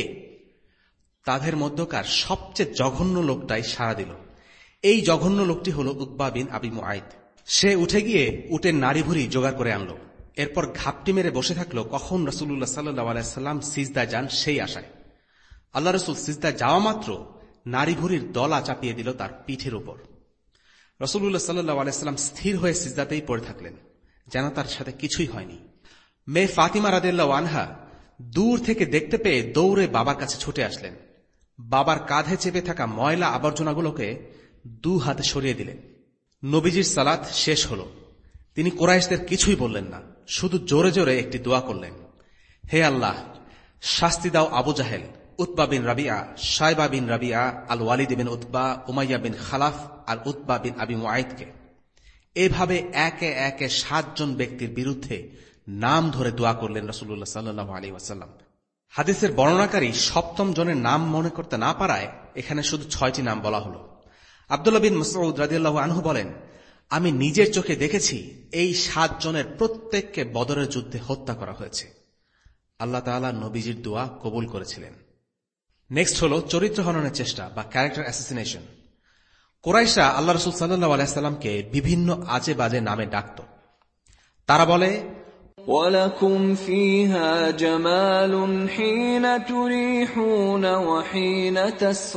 তাদের মধ্যকার সবচেয়ে জঘন্য লোকটাই সাড়া দিল। এই জঘন্য লোকটি হল উকবা বিন আবি মুআইদ। সে উঠে গিয়ে উটের নাড়ি ভুঁড়ি জোগাড় করে আনলো। এরপর ঘাপটি মেরে বসে থাকলো কখন রাসূলুল্লাহ সাল্লাল্লাহু আলাইহি ওয়াসাল্লাম সিজদায় যান সেই আশায়। আল্লাহ রাসূল সিজদায় যাওয়া মাত্র নাড়ি ভুঁড়ির দলা চাপিয়ে দিল তার পিঠের উপর। রাসূলুল্লাহ সাল্লাল্লাহু আলাইহি ওয়াসাল্লাম স্থির হয়ে সিজদাতেই পড়ে থাকলেন, যেন তার সাথে কিছুই হয়নি। মেয়ে ফাতিমা রাদিয়াল্লাহু আনহা দূর থেকে দেখতে পেয়ে দৌড়ে বাবার কাছে ছুটে আসলেন। বাবার কাঁধে চেপে থাকা ময়লা আবর্জনাগুলোকে দু হাতে সরিয়ে দিলেন। নবীজির সালাত শেষ হল। তিনি কুরাইশদের কিছুই বললেন না, শুধু জোরে জোরে একটি দোয়া করলেন, হে আল্লাহ, শাস্তি দাও Abu Jahl, Utbah bin Rabiah, Shaybah bin Rabiah, al Walid bin Utbah, Umayyah bin Khalaf আর উতবা বিন আবি মুআইদকে। এভাবে একে একে সাতজন ব্যক্তির বিরুদ্ধে নাম ধরে দোয়া করলেন রাসূলুল্লাহ সাল্লাল্লাহু আলাইহি ওয়াসাল্লাম। হাদিসের বর্ণনাকারী সপ্তম জনের নাম মনে করতে না পারায় এখানে শুধু ছয়টি নাম বলা হল। আব্দুল্লাহ বিন মাসউদ রাদিয়াল্লাহু আনহু বলেন, আমি নিজের চোখে দেখেছি এই সাত জনের প্রত্যেককে বদরের যুদ্ধে হত্যা করা হয়েছে। আল্লাহ তাআলা নবীজির দোয়া কবুল করেছিলেন। নেক্সট হল চরিত্র হননের চেষ্টা বা ক্যারেক্টার অ্যাসাসিনেশন। কুরাইশরা আল্লাহ রাসূল সাল্লাল্লাহু আলাইহি ওয়াসাল্লামকে বিভিন্ন আজে বাজে নামে ডাকত। তারা বলে, ওয়ালাকুম ফিহা জামালুন হিনা তুরিহুনা ওয়া হিনা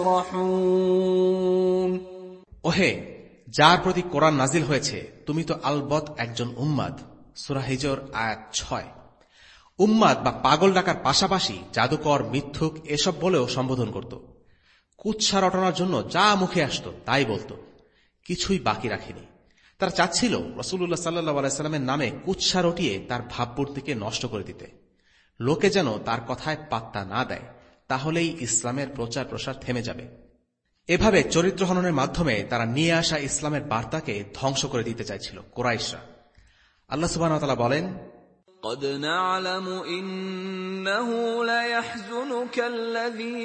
তাসরাহুন। ওহে, যার প্রতি কোরআন নাজিল হয়েছে, তুমি তো আলবত একজন উম্মাদ। সূরা হিজর আয়াত ছয়। উম্মাদ বা পাগল ডাকার পাশাপাশি জাদুকর, মিথ্যুক এসব বলেও সম্বোধন করত। কুৎসা রটনার জন্য যা মুখে আসত তাই বলত, কিছুই বাকি রাখেনি। তারা চাচ্ছিল রাসূলুল্লাহ সাল্লাল্লাহু আলাইহি ওয়াসাল্লামের নামে কুৎসা রটিয়ে তার ভাবমূর্তিকে নষ্ট করে দিতে। লোকে যেন তার কথায় পাত্তা না দেয়, তাহলেই ইসলামের প্রচার প্রসার থেমে যাবে। এভাবে চরিত্র হননের মাধ্যমে তারা নিয়ে আসা ইসলামের বার্তাকে ধ্বংস করে দিতে চাইছিল কুরাইশরা। আল্লাহ সুবহানাহু ওয়া তাআলা বলেন, قد نعلم إنه ليحزنك الذي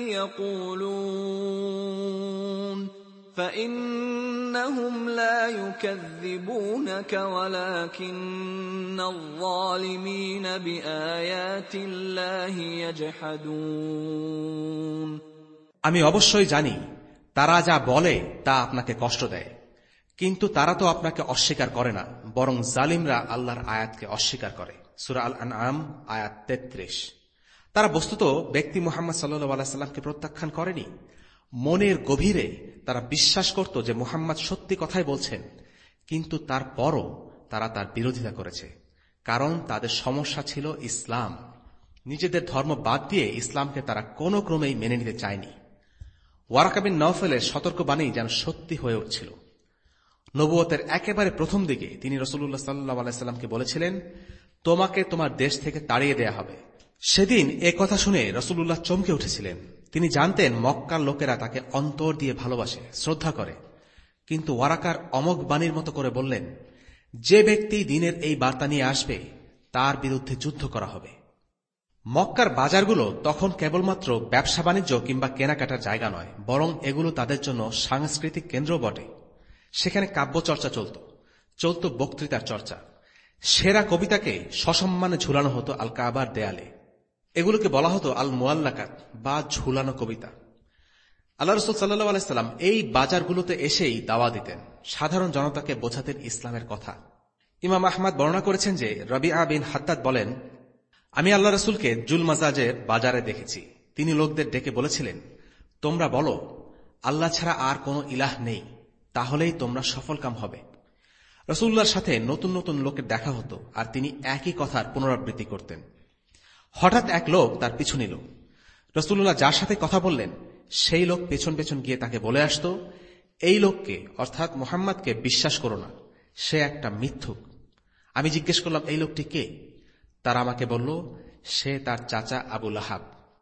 يقولون فإنهم لا يكذبونك ولكن الظالمين بآيات الله يجحدون। আমি অবশ্যই জানি তারা যা বলে তা আপনাকে কষ্ট দেয়, কিন্তু তারা তো আপনাকে অস্বীকার করে না, বরং জালিমরা আল্লাহর আয়াতকে অস্বীকার করে। সূরা আল আনআম আয়াত তেত্রিশ। তারা বস্তুত ব্যক্তি মুহাম্মদ সাল্লাল্লাহু আলাইহি ওয়াসাল্লামকে প্রত্যাখ্যান করেনি। মনের গভীরে তারা বিশ্বাস করত যে মুহাম্মদ সত্যি কথাই বলছেন, কিন্তু তারপরও তারা তার বিরোধিতা করেছে, কারণ তাদের সমস্যা ছিল ইসলাম। নিজেদের ধর্ম বাদ দিয়ে ইসলামকে তারা কোনো ক্রমেই মেনে নিতে চায়নি। ওয়ারাকা বিন নওফলের সতর্কবাণী যেন সত্যি হয়ে উঠছিল। নবুয়তের একেবারে প্রথম দিকে তিনি রাসূলুল্লাহ সাল্লাল্লাহু আলাইহি সাল্লামকে বলেছিলেন, তোমাকে তোমার দেশ থেকে তাড়িয়ে দেয়া হবে। সেদিন এ কথা শুনে রাসূলুল্লাহ চমকে উঠেছিলেন। তিনি জানতেন মক্কার লোকেরা তাকে অন্তর দিয়ে ভালোবাসে, শ্রদ্ধা করে। কিন্তু ওয়ারাকার অমোঘ বাণীর মতো করে বললেন, যে ব্যক্তি দ্বীনের এই বার্তা নিয়ে আসবে তার বিরুদ্ধে যুদ্ধ করা হবে। মক্কার বাজারগুলো তখন কেবলমাত্র ব্যবসা বাণিজ্য কিংবা কেনাকাটার জায়গা নয়, বরং এগুলো তাদের জন্য সাংস্কৃতিক কেন্দ্র বটে। সেখানে কাব্য চর্চা চলত, চলত বক্তৃতার চর্চা। সেরা কবিতাকে সসম্মানে ঝুলানো হতো আল কাবার দেয়ালে। এগুলোকে বলা হতো আল মুআল্লাকাত বা ঝুলানো কবিতা। আল্লাহ রাসূল সাল্লাল্লাহু আলাইহি সাল্লাম এই বাজারগুলোতে এসেই দাওয়া দিতেন, সাধারণ জনতাকে বোঝাতেন ইসলামের কথা। ইমাম আহমদ বর্ণনা করেছেন যে রবিআ বিন হাদ্দাদ বলেন, আমি আল্লাহ রাসূলকে জুল মাজাজের বাজারে দেখেছি। তিনি লোকদের ডেকে বলেছিলেন, তোমরা বলো আল্লাহ ছাড়া আর কোনো ইলাহ নেই, তাহলেই তোমরা সফলকাম হবে। রাসূলুল্লাহর সাথে নতুন নতুন লোকের দেখা হতো আর তিনি একই কথার পুনরাবৃত্তি করতেন। হঠাৎ এক লোক তার পিছু নিল। রাসূলুল্লাহ যার সাথে কথা বললেন সেই লোক পেছন পেছন গিয়ে তাকে বলে আসত, এই লোককে অর্থাৎ মুহাম্মদকে বিশ্বাস করো না, সে একটা মিথ্যুক। আমি জিজ্ঞেস করলাম, এই লোকটি কে? তারা আমাকে বলল, সে তার চাচা আবু লাহাব।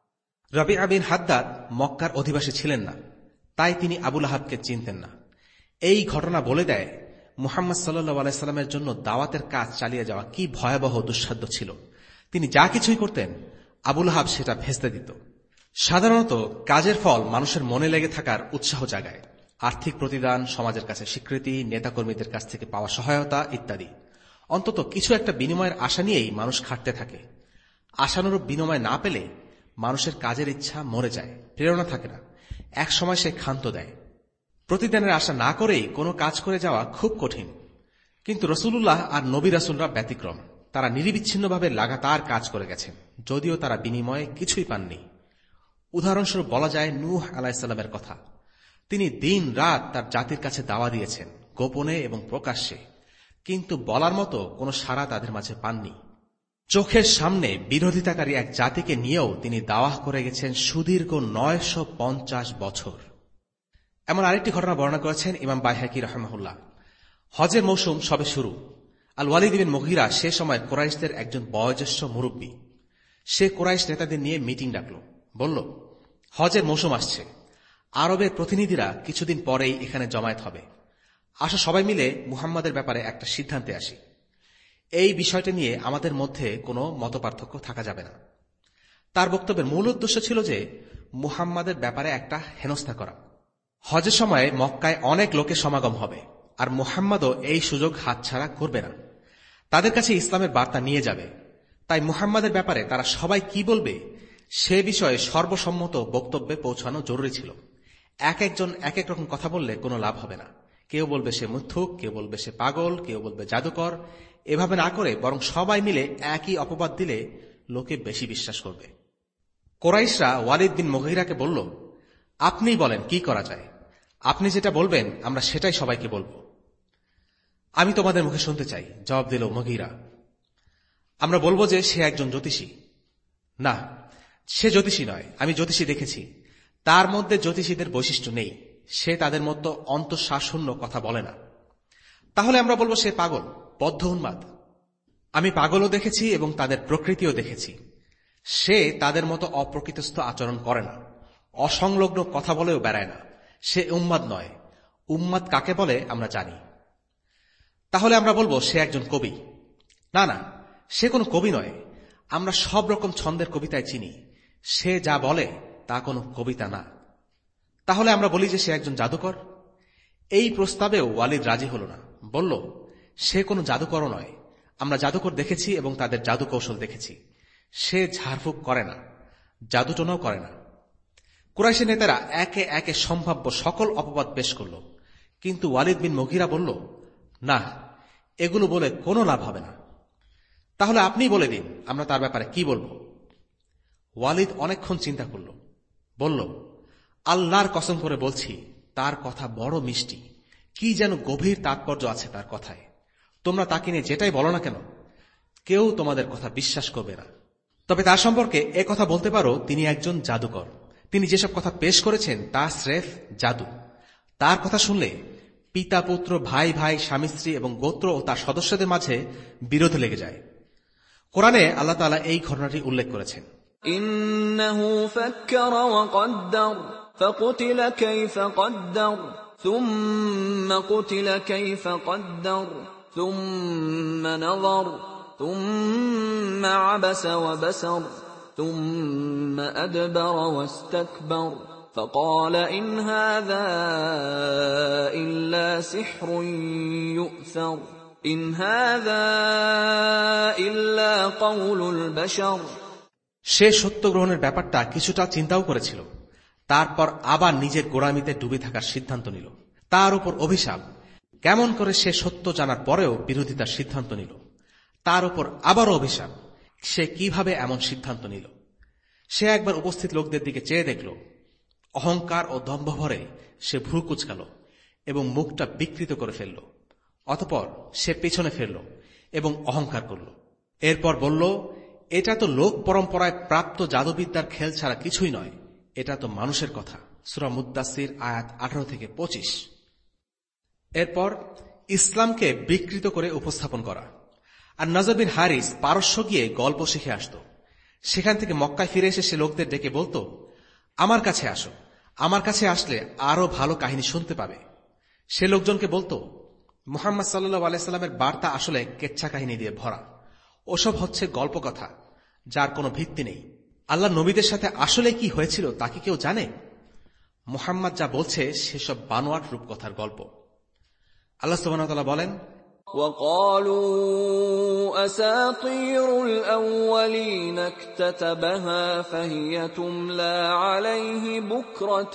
রবিআ বিন হাদ্দাদ মক্কার অধিবাসী ছিলেন না, তাই তিনি আবু লাহাবকে চিনতেন না। এই ঘটনা বলে দেয় মুহাম্মদ সাল্লাল্লাহু আলাইহি সাল্লামের জন্য দাওয়াতের কাজ চালিয়ে যাওয়া কি ভয়াবহ দুঃসাধ্য ছিল। তিনি যা কিছুই করতেন আবু লাহাব সেটা ভেস্তে দিত। সাধারণত কাজের ফল মানুষের মনে লেগে থাকার উৎসাহ জাগায়, আর্থিক প্রতিদান, সমাজের কাছে স্বীকৃতি, নেতাকর্মীদের কাছ থেকে পাওয়া সহায়তা ইত্যাদি। অন্তত কিছু একটা বিনিময়ের আশা নিয়েই মানুষ খাটতে থাকে। আশানুরূপ বিনিময় না পেলে মানুষের কাজের ইচ্ছা মরে যায়, প্রেরণা থাকে না, এক সময় সে ক্ষান্ত দেয়। প্রতিদানের আশা না করেই কোনো কাজ করে যাওয়া খুব কঠিন। কিন্তু রাসূলুল্লাহ আর নবী রাসূলরা ব্যতিক্রম। তারা নিরবিচ্ছিন্নভাবে লাগাতার কাজ করে গেছেন, যদিও তারা বিনিময়ে কিছুই পাননি। উদাহরণস্বরূপ বলা যায় নূহ আলাইহিস সালামের কথা। তিনি দিন রাত তার জাতির কাছে দাওয়া দিয়েছেন, গোপনে এবং প্রকাশ্যে, কিন্তু বলার মতো কোনো সাড়া তাদের মাঝে পাননি। চোখের সামনে বিরোধিতাকারী এক জাতিকে নিয়েও তিনি দাওয়াহ করে গেছেন সুদীর্ঘ নয়শ পঞ্চাশ বছর। এমন আরেকটি ঘটনা বর্ণনা করেছেন ইমাম বাইহাকি রাহিমাহুল্লাহ। হজের মৌসুম সবে শুরু। আল ওয়ালিদ বিন মুগীরা সে সময় কুরাইশদের একজন বয়োজ্যেষ্ঠ মুরব্বী। সে কুরাইশ নেতাদের নিয়ে মিটিং ডাকল, বলল, হজের মৌসুম আসছে, আরবের প্রতিনিধিরা কিছুদিন পরেই এখানে জমায়েত হবে। আসো সবাই মিলে মুহাম্মাদের ব্যাপারে একটা সিদ্ধান্তে আসি। এই বিষয়টা নিয়ে আমাদের মধ্যে কোনো মতপার্থক্য থাকা যাবে না। তার বক্তব্যের মূল উদ্দেশ্য ছিল যে মুহাম্মাদের ব্যাপারে একটা হেনস্থা করা। হজের সময় মক্কায় অনেক লোকের সমাগম হবে, আর মুহাম্মাদও এই সুযোগ হাতছাড়া করবে না। তাদের কাছে ইসলামের বার্তা নিয়ে যাবে। তাই মুহাম্মাদের ব্যাপারে তারা সবাই কি বলবে সে বিষয়ে সর্বসম্মত বক্তব্যে পৌঁছানো জরুরি ছিল। এক একজন এক এক রকম কথা বললে কোনো লাভ হবে না। কেউ বলবে সে মিথ্যুক, কেউ বলবে সে পাগল, কেউ বলবে জাদুকর। এভাবে না করে বরং সবাই মিলে একই অপবাদ দিলে লোকে বেশি বিশ্বাস করবে। কুরাইশরা ওয়ালিদ বিন মুগীরাকে বলল, আপনিই বলেন কি করা যায়। আপনি যেটা বলবেন আমরা সেটাই সবাইকে বলব। আমি তোমাদের মুখে শুনতে চাই, জবাব দিল মুগীরা। আমরা বলবো যে সে একজন জ্যোতিষী। না, সে জ্যোতিষী নয়, আমি জ্যোতিষী দেখেছি। তার মধ্যে জ্যোতিষীদের বৈশিষ্ট্য নেই। সে তাদের মতো অন্তঃশ্বাসশূন্য কথা বলে না। তাহলে আমরা বলবো সে পাগল, বদ্ধ উন্মাদ। আমি পাগলও দেখেছি এবং তাদের প্রকৃতিও দেখেছি। সে তাদের মতো অপ্রকৃতস্থ আচরণ করে না, অসংলগ্ন কথা বলেও বেড়ায় না। সে উন্মাদ নয়। উন্মাদ কাকে বলে আমরা জানি। তাহলে আমরা বলবো সে একজন কবি। না না, সে কোনো কবি নয়। আমরা সব রকম ছন্দের কবিতায় চিনি। সে যা বলে তা কোনো কবিতা না। তাহলে আমরা বলি যে সে একজন জাদুকর। এই প্রস্তাবেও ওয়ালিদ রাজি হল না। বলল, সে কোনো জাদুকরও নয়। আমরা জাদুকর দেখেছি এবং তাদের জাদু কৌশল দেখেছি। সে ঝাড়ফুঁক করে না, জাদুটনাও করে না। কুরাইশের নেতারা একে একে সম্ভাব্য সকল অপবাদ পেশ করল, কিন্তু ওয়ালিদ বিন মুগীরা বলল, না, এগুলো বলে কোনো লাভ হবে না। তাহলে আপনি বলে দিন আমরা তার ব্যাপারে কি বলব। ওয়ালিদ অনেকক্ষণ চিন্তা করল, বলল, আল্লাহর কসম করে বলছি তার কথা বড় মিষ্টি। কি যেন গভীর তাৎপর্য আছে তার কথায়। তোমরা তাকে নিয়ে যেটাই বলো না কেন, কেউ তোমাদের কথা বিশ্বাস করবে না। তবে তার সম্পর্কে এ কথা বলতে পারো, তিনি একজন জাদুকর। তিনি যেসব কথা পেশ করেছেন তা স্রেফ জাদু। তার কথা শুনলে পিতা পুত্র, ভাই ভাই, স্বামী স্ত্রী এবং গোত্র ও তার সদস্যদের মাঝে বিরোধ লেগে যায়। কোরআনে আল্লাহ তাআলা এই ঘটনাটি উল্লেখ করেছেন। ইন্নাহু ফাক্কারা ওয়া কদ্দার ফাকুতিলা কাইফা কদ্দার থুম্মা কুতিলা কাইফা কদ্দার থুম্মা নাযার থুম্মা আবাসা ওয়া বাসার থুম্মা আদবারা ওয়াস্তাকবার فقال إن هذا إلا سحر يؤثر إن هذا إلا قول البشر। সে সত্য গ্রহণের ব্যাপারটা কিছুটা চিন্তাও করেছিল, তারপর আবার নিজের গোঁড়ামিতে ডুবে থাকার সিদ্ধান্ত নিল। তার উপর অভিশাপ, কেমন করে সে সত্য জানার পরেও বিরোধিতার সিদ্ধান্ত নিল। তার উপর আবারও অভিশাপ, সে কিভাবে এমন সিদ্ধান্ত নিল। সে একবার উপস্থিত লোকদের দিকে চেয়ে দেখল, অহংকার ও দম্ভ ভরে সে ভ্রু কুঁচকাল এবং মুখটা বিকৃত করে ফেলল। অতঃপর সে পেছনে ফেলল এবং অহংকার করল। এরপর বলল, এটা তো লোক পরম্পরায় প্রাপ্ত জাদুবিদ্যার খেল ছাড়া কিছুই নয়, এটা তো মানুষের কথা। সূরা মুদ্দাসির আয়াত আঠারো থেকে পঁচিশ। এরপর ইসলামকে বিকৃত করে উপস্থাপন করা। আর নজর বিন হারিস পারস্য গিয়ে গল্প শিখে আসত। সেখান থেকে মক্কায় ফিরে এসে সে লোকদের ডেকে বলত, আমার কাছে আসো, আমার কাছে আসলে আরো ভালো কাহিনী শুনতে পাবে। সে লোকজনকে বলত, মুহাম্মদ সাল্লাল্লাহু আলাইহি সাল্লামের বার্তা আসলে কেচ্ছা কাহিনী দিয়ে ভরা, ওসব হচ্ছে গল্প কথা যার কোনো ভিত্তি নেই। আল্লাহ নবীদের সাথে আসলে কি হয়েছিল তা কি কেউ জানে? মুহাম্মদ যা বলছে সেসব বানোয়াট রূপকথার গল্প। আল্লাহ সুবহানাহু ওয়া তাআলা বলেন, وقالوا أساطير الأولين اكتتبها فهي تملى عليه بكرة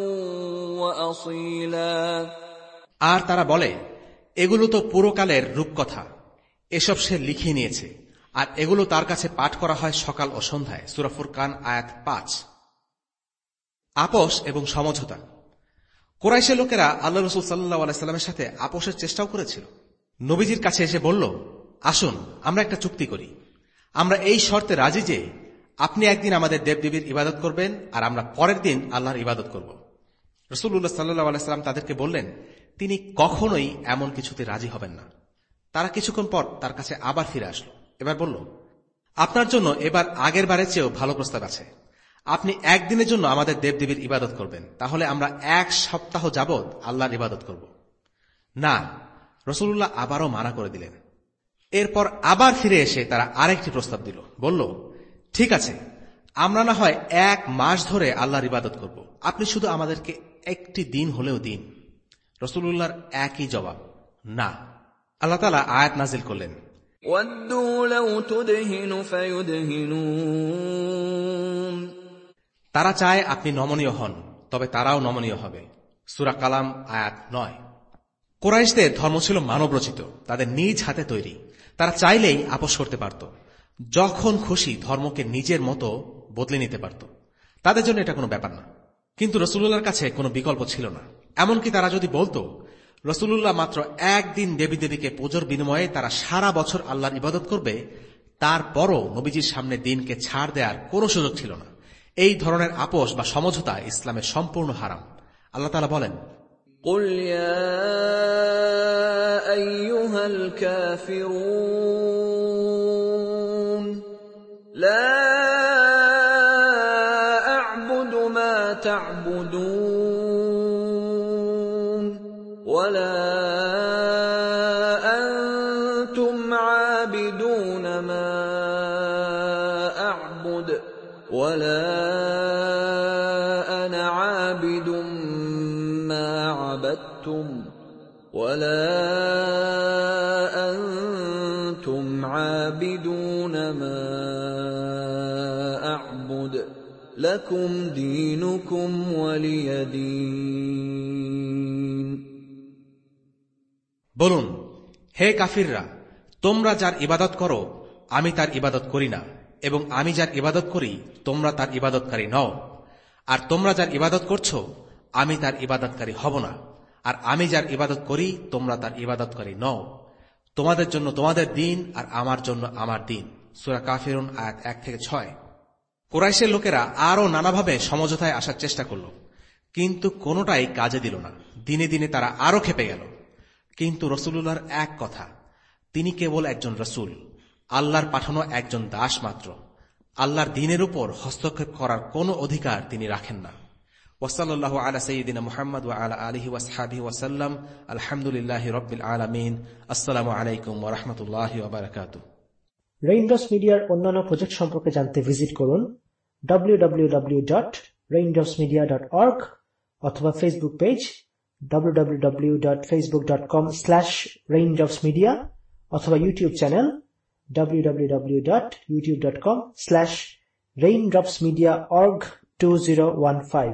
وأصيلا। আর তারা বলে, এগুলো তো পুরকালের রূপকথা, এসব সে লিখে নিয়েছে, আর এগুলো তার কাছে পাঠ করা হয় সকাল ও সন্ধ্যায়। সূরা ফুরকান আয়াত পাঁচ। আপোষ এবং সমঝোতা। কুরাইশের লোকেরা আল্লাহ রাসূল সাল্লাল্লাহু আলাইহি সাল্লামের সাথে আপোষের চেষ্টাও করেছিল। নবীজির কাছে এসে বলল, আসুন আমরা একটা চুক্তি করি, আমরা এই শর্তে রাজি যে আপনি একদিন আমাদের দেবদেবীর ইবাদত করবেন আর আমরা পরের দিন আল্লাহর ইবাদত করব। রাসূলুল্লাহ সাল্লাল্লাহু আলাইহি সাল্লাম তাদেরকে বললেন, তিনি কখনোই এমন কিছুতে রাজি হবেন না। তারা কিছুক্ষণ পর তার কাছে আবার ফিরে আসলো। এবার বলল, আপনার জন্য এবার আগের বারের চেয়েও ভালো প্রস্তাব আছে। আপনি একদিনের জন্য আমাদের দেবদেবীর ইবাদত করবেন, তাহলে আমরা এক সপ্তাহ যাবৎ আল্লাহর ইবাদত করব। না, রাসূলুল্লাহ আবারও মানা করে দিলেন। এরপর আবার ফিরে এসে তারা আরেকটি প্রস্তাব দিল, বলল, ঠিক আছে, আমরা না হয় এক মাস ধরে আল্লাহর ইবাদত করব, আপনি শুধু আমাদেরকে একটি দিন হলেও দিন। রাসূলুল্লাহর একই জবাব, না। আল্লাহ তাআলা আয়াত নাজিল করলেন, ওয়াদ্দু লাউ তুদহিনু ফায়ুদহিনুন। তারা চায় আপনি নমনীয় হন, তবে তারাও নমনীয় হবে। সূরা কালাম আয়াত নয়। কুরাইশদের ধর্ম ছিল মানবরচিত, তাদের নিজ হাতে তৈরি। তারা চাইলেই আপোষ করতে পারত, যখন খুশি ধর্মকে নিজের মতো বদলে নিতে পারত। তাদের জন্য এটা কোনো ব্যাপার না। কিন্তু রাসূলুল্লাহর কাছে কোনো বিকল্প ছিল না। এমনকি তারা যদি বলতো রাসূলুল্লাহ মাত্র একদিন দেবী দেবীকে পুজোর বিনিময়ে তারা সারা বছর আল্লাহর ইবাদত করবে, তারপরও নবীজির সামনে দিনকে ছাড় দেওয়ার কোনো সুযোগ ছিল না। এই ধরনের আপোষ বা সমঝোতা ইসলামের সম্পূর্ণ হারাম। আল্লাহ তাআলা বলেন, قل يا أيها الكافرون لا أعبد ما تعبدون ولا أنتم عابدون ما أعبد ولا أنا عابد ما عبدتم ولا أنتم عابدون ما أعبد لكم دينكم ولي دين। বলুন, হে কাফিররা, তোমরা যার ইবাদত করো আমি তার ইবাদত করি না, এবং আমি যার ইবাদত করি তোমরা তার ইবাদতকারী নও। আর তোমরা যার ইবাদত করছো আমি তার ইবাদতকারী হব না, আর আমি যার ইবাদত করি তোমরা তার ইবাদতকারী নও। তোমাদের জন্য তোমাদের দিন আর আমার জন্য আমার দিন। সূরা কাফিরুন আয়াত এক থেকে ছয়। কুরাইশের লোকেরা আরও নানাভাবে সমঝোতায় আসার চেষ্টা করল, কিন্তু কোনোটাই কাজে দিল না। দিনে দিনে তারা আরো খেপে গেল। কিন্তু রসুলুল্লাহর এক কথা, তিনি কেবল একজন রসুল, আল্লাহর পাঠানো একজন দাস মাত্র। আল্লাহর দ্বীনের উপর হস্তক্ষেপ করার কোনো অধিকার তিনি রাখেন না। ওয়াসাল্লাল্লাহু আলা সাইয়্যিদিনা মুহাম্মদ ওয়া আলা আলিহি ওয়া সাহবিহি ওয়া সাল্লাম। আলহামদুলিল্লাহি রাব্বিল আলামিন। আসসালামু আলাইকুম ওয়া রাহমাতুল্লাহি ওয়া বারাকাতুহু। রেইনড্রপস মিডিয়ার অন্যান্য প্রজেক্ট সম্পর্কে জানতে ভিজিট করুন W W W dot Raindrops Media dot org অথবা Facebook page W W W dot Facebook dot com slash Raindrops Media অথবা YouTube channel W W W dot YouTube dot com slash Raindrops Media org two zero one five.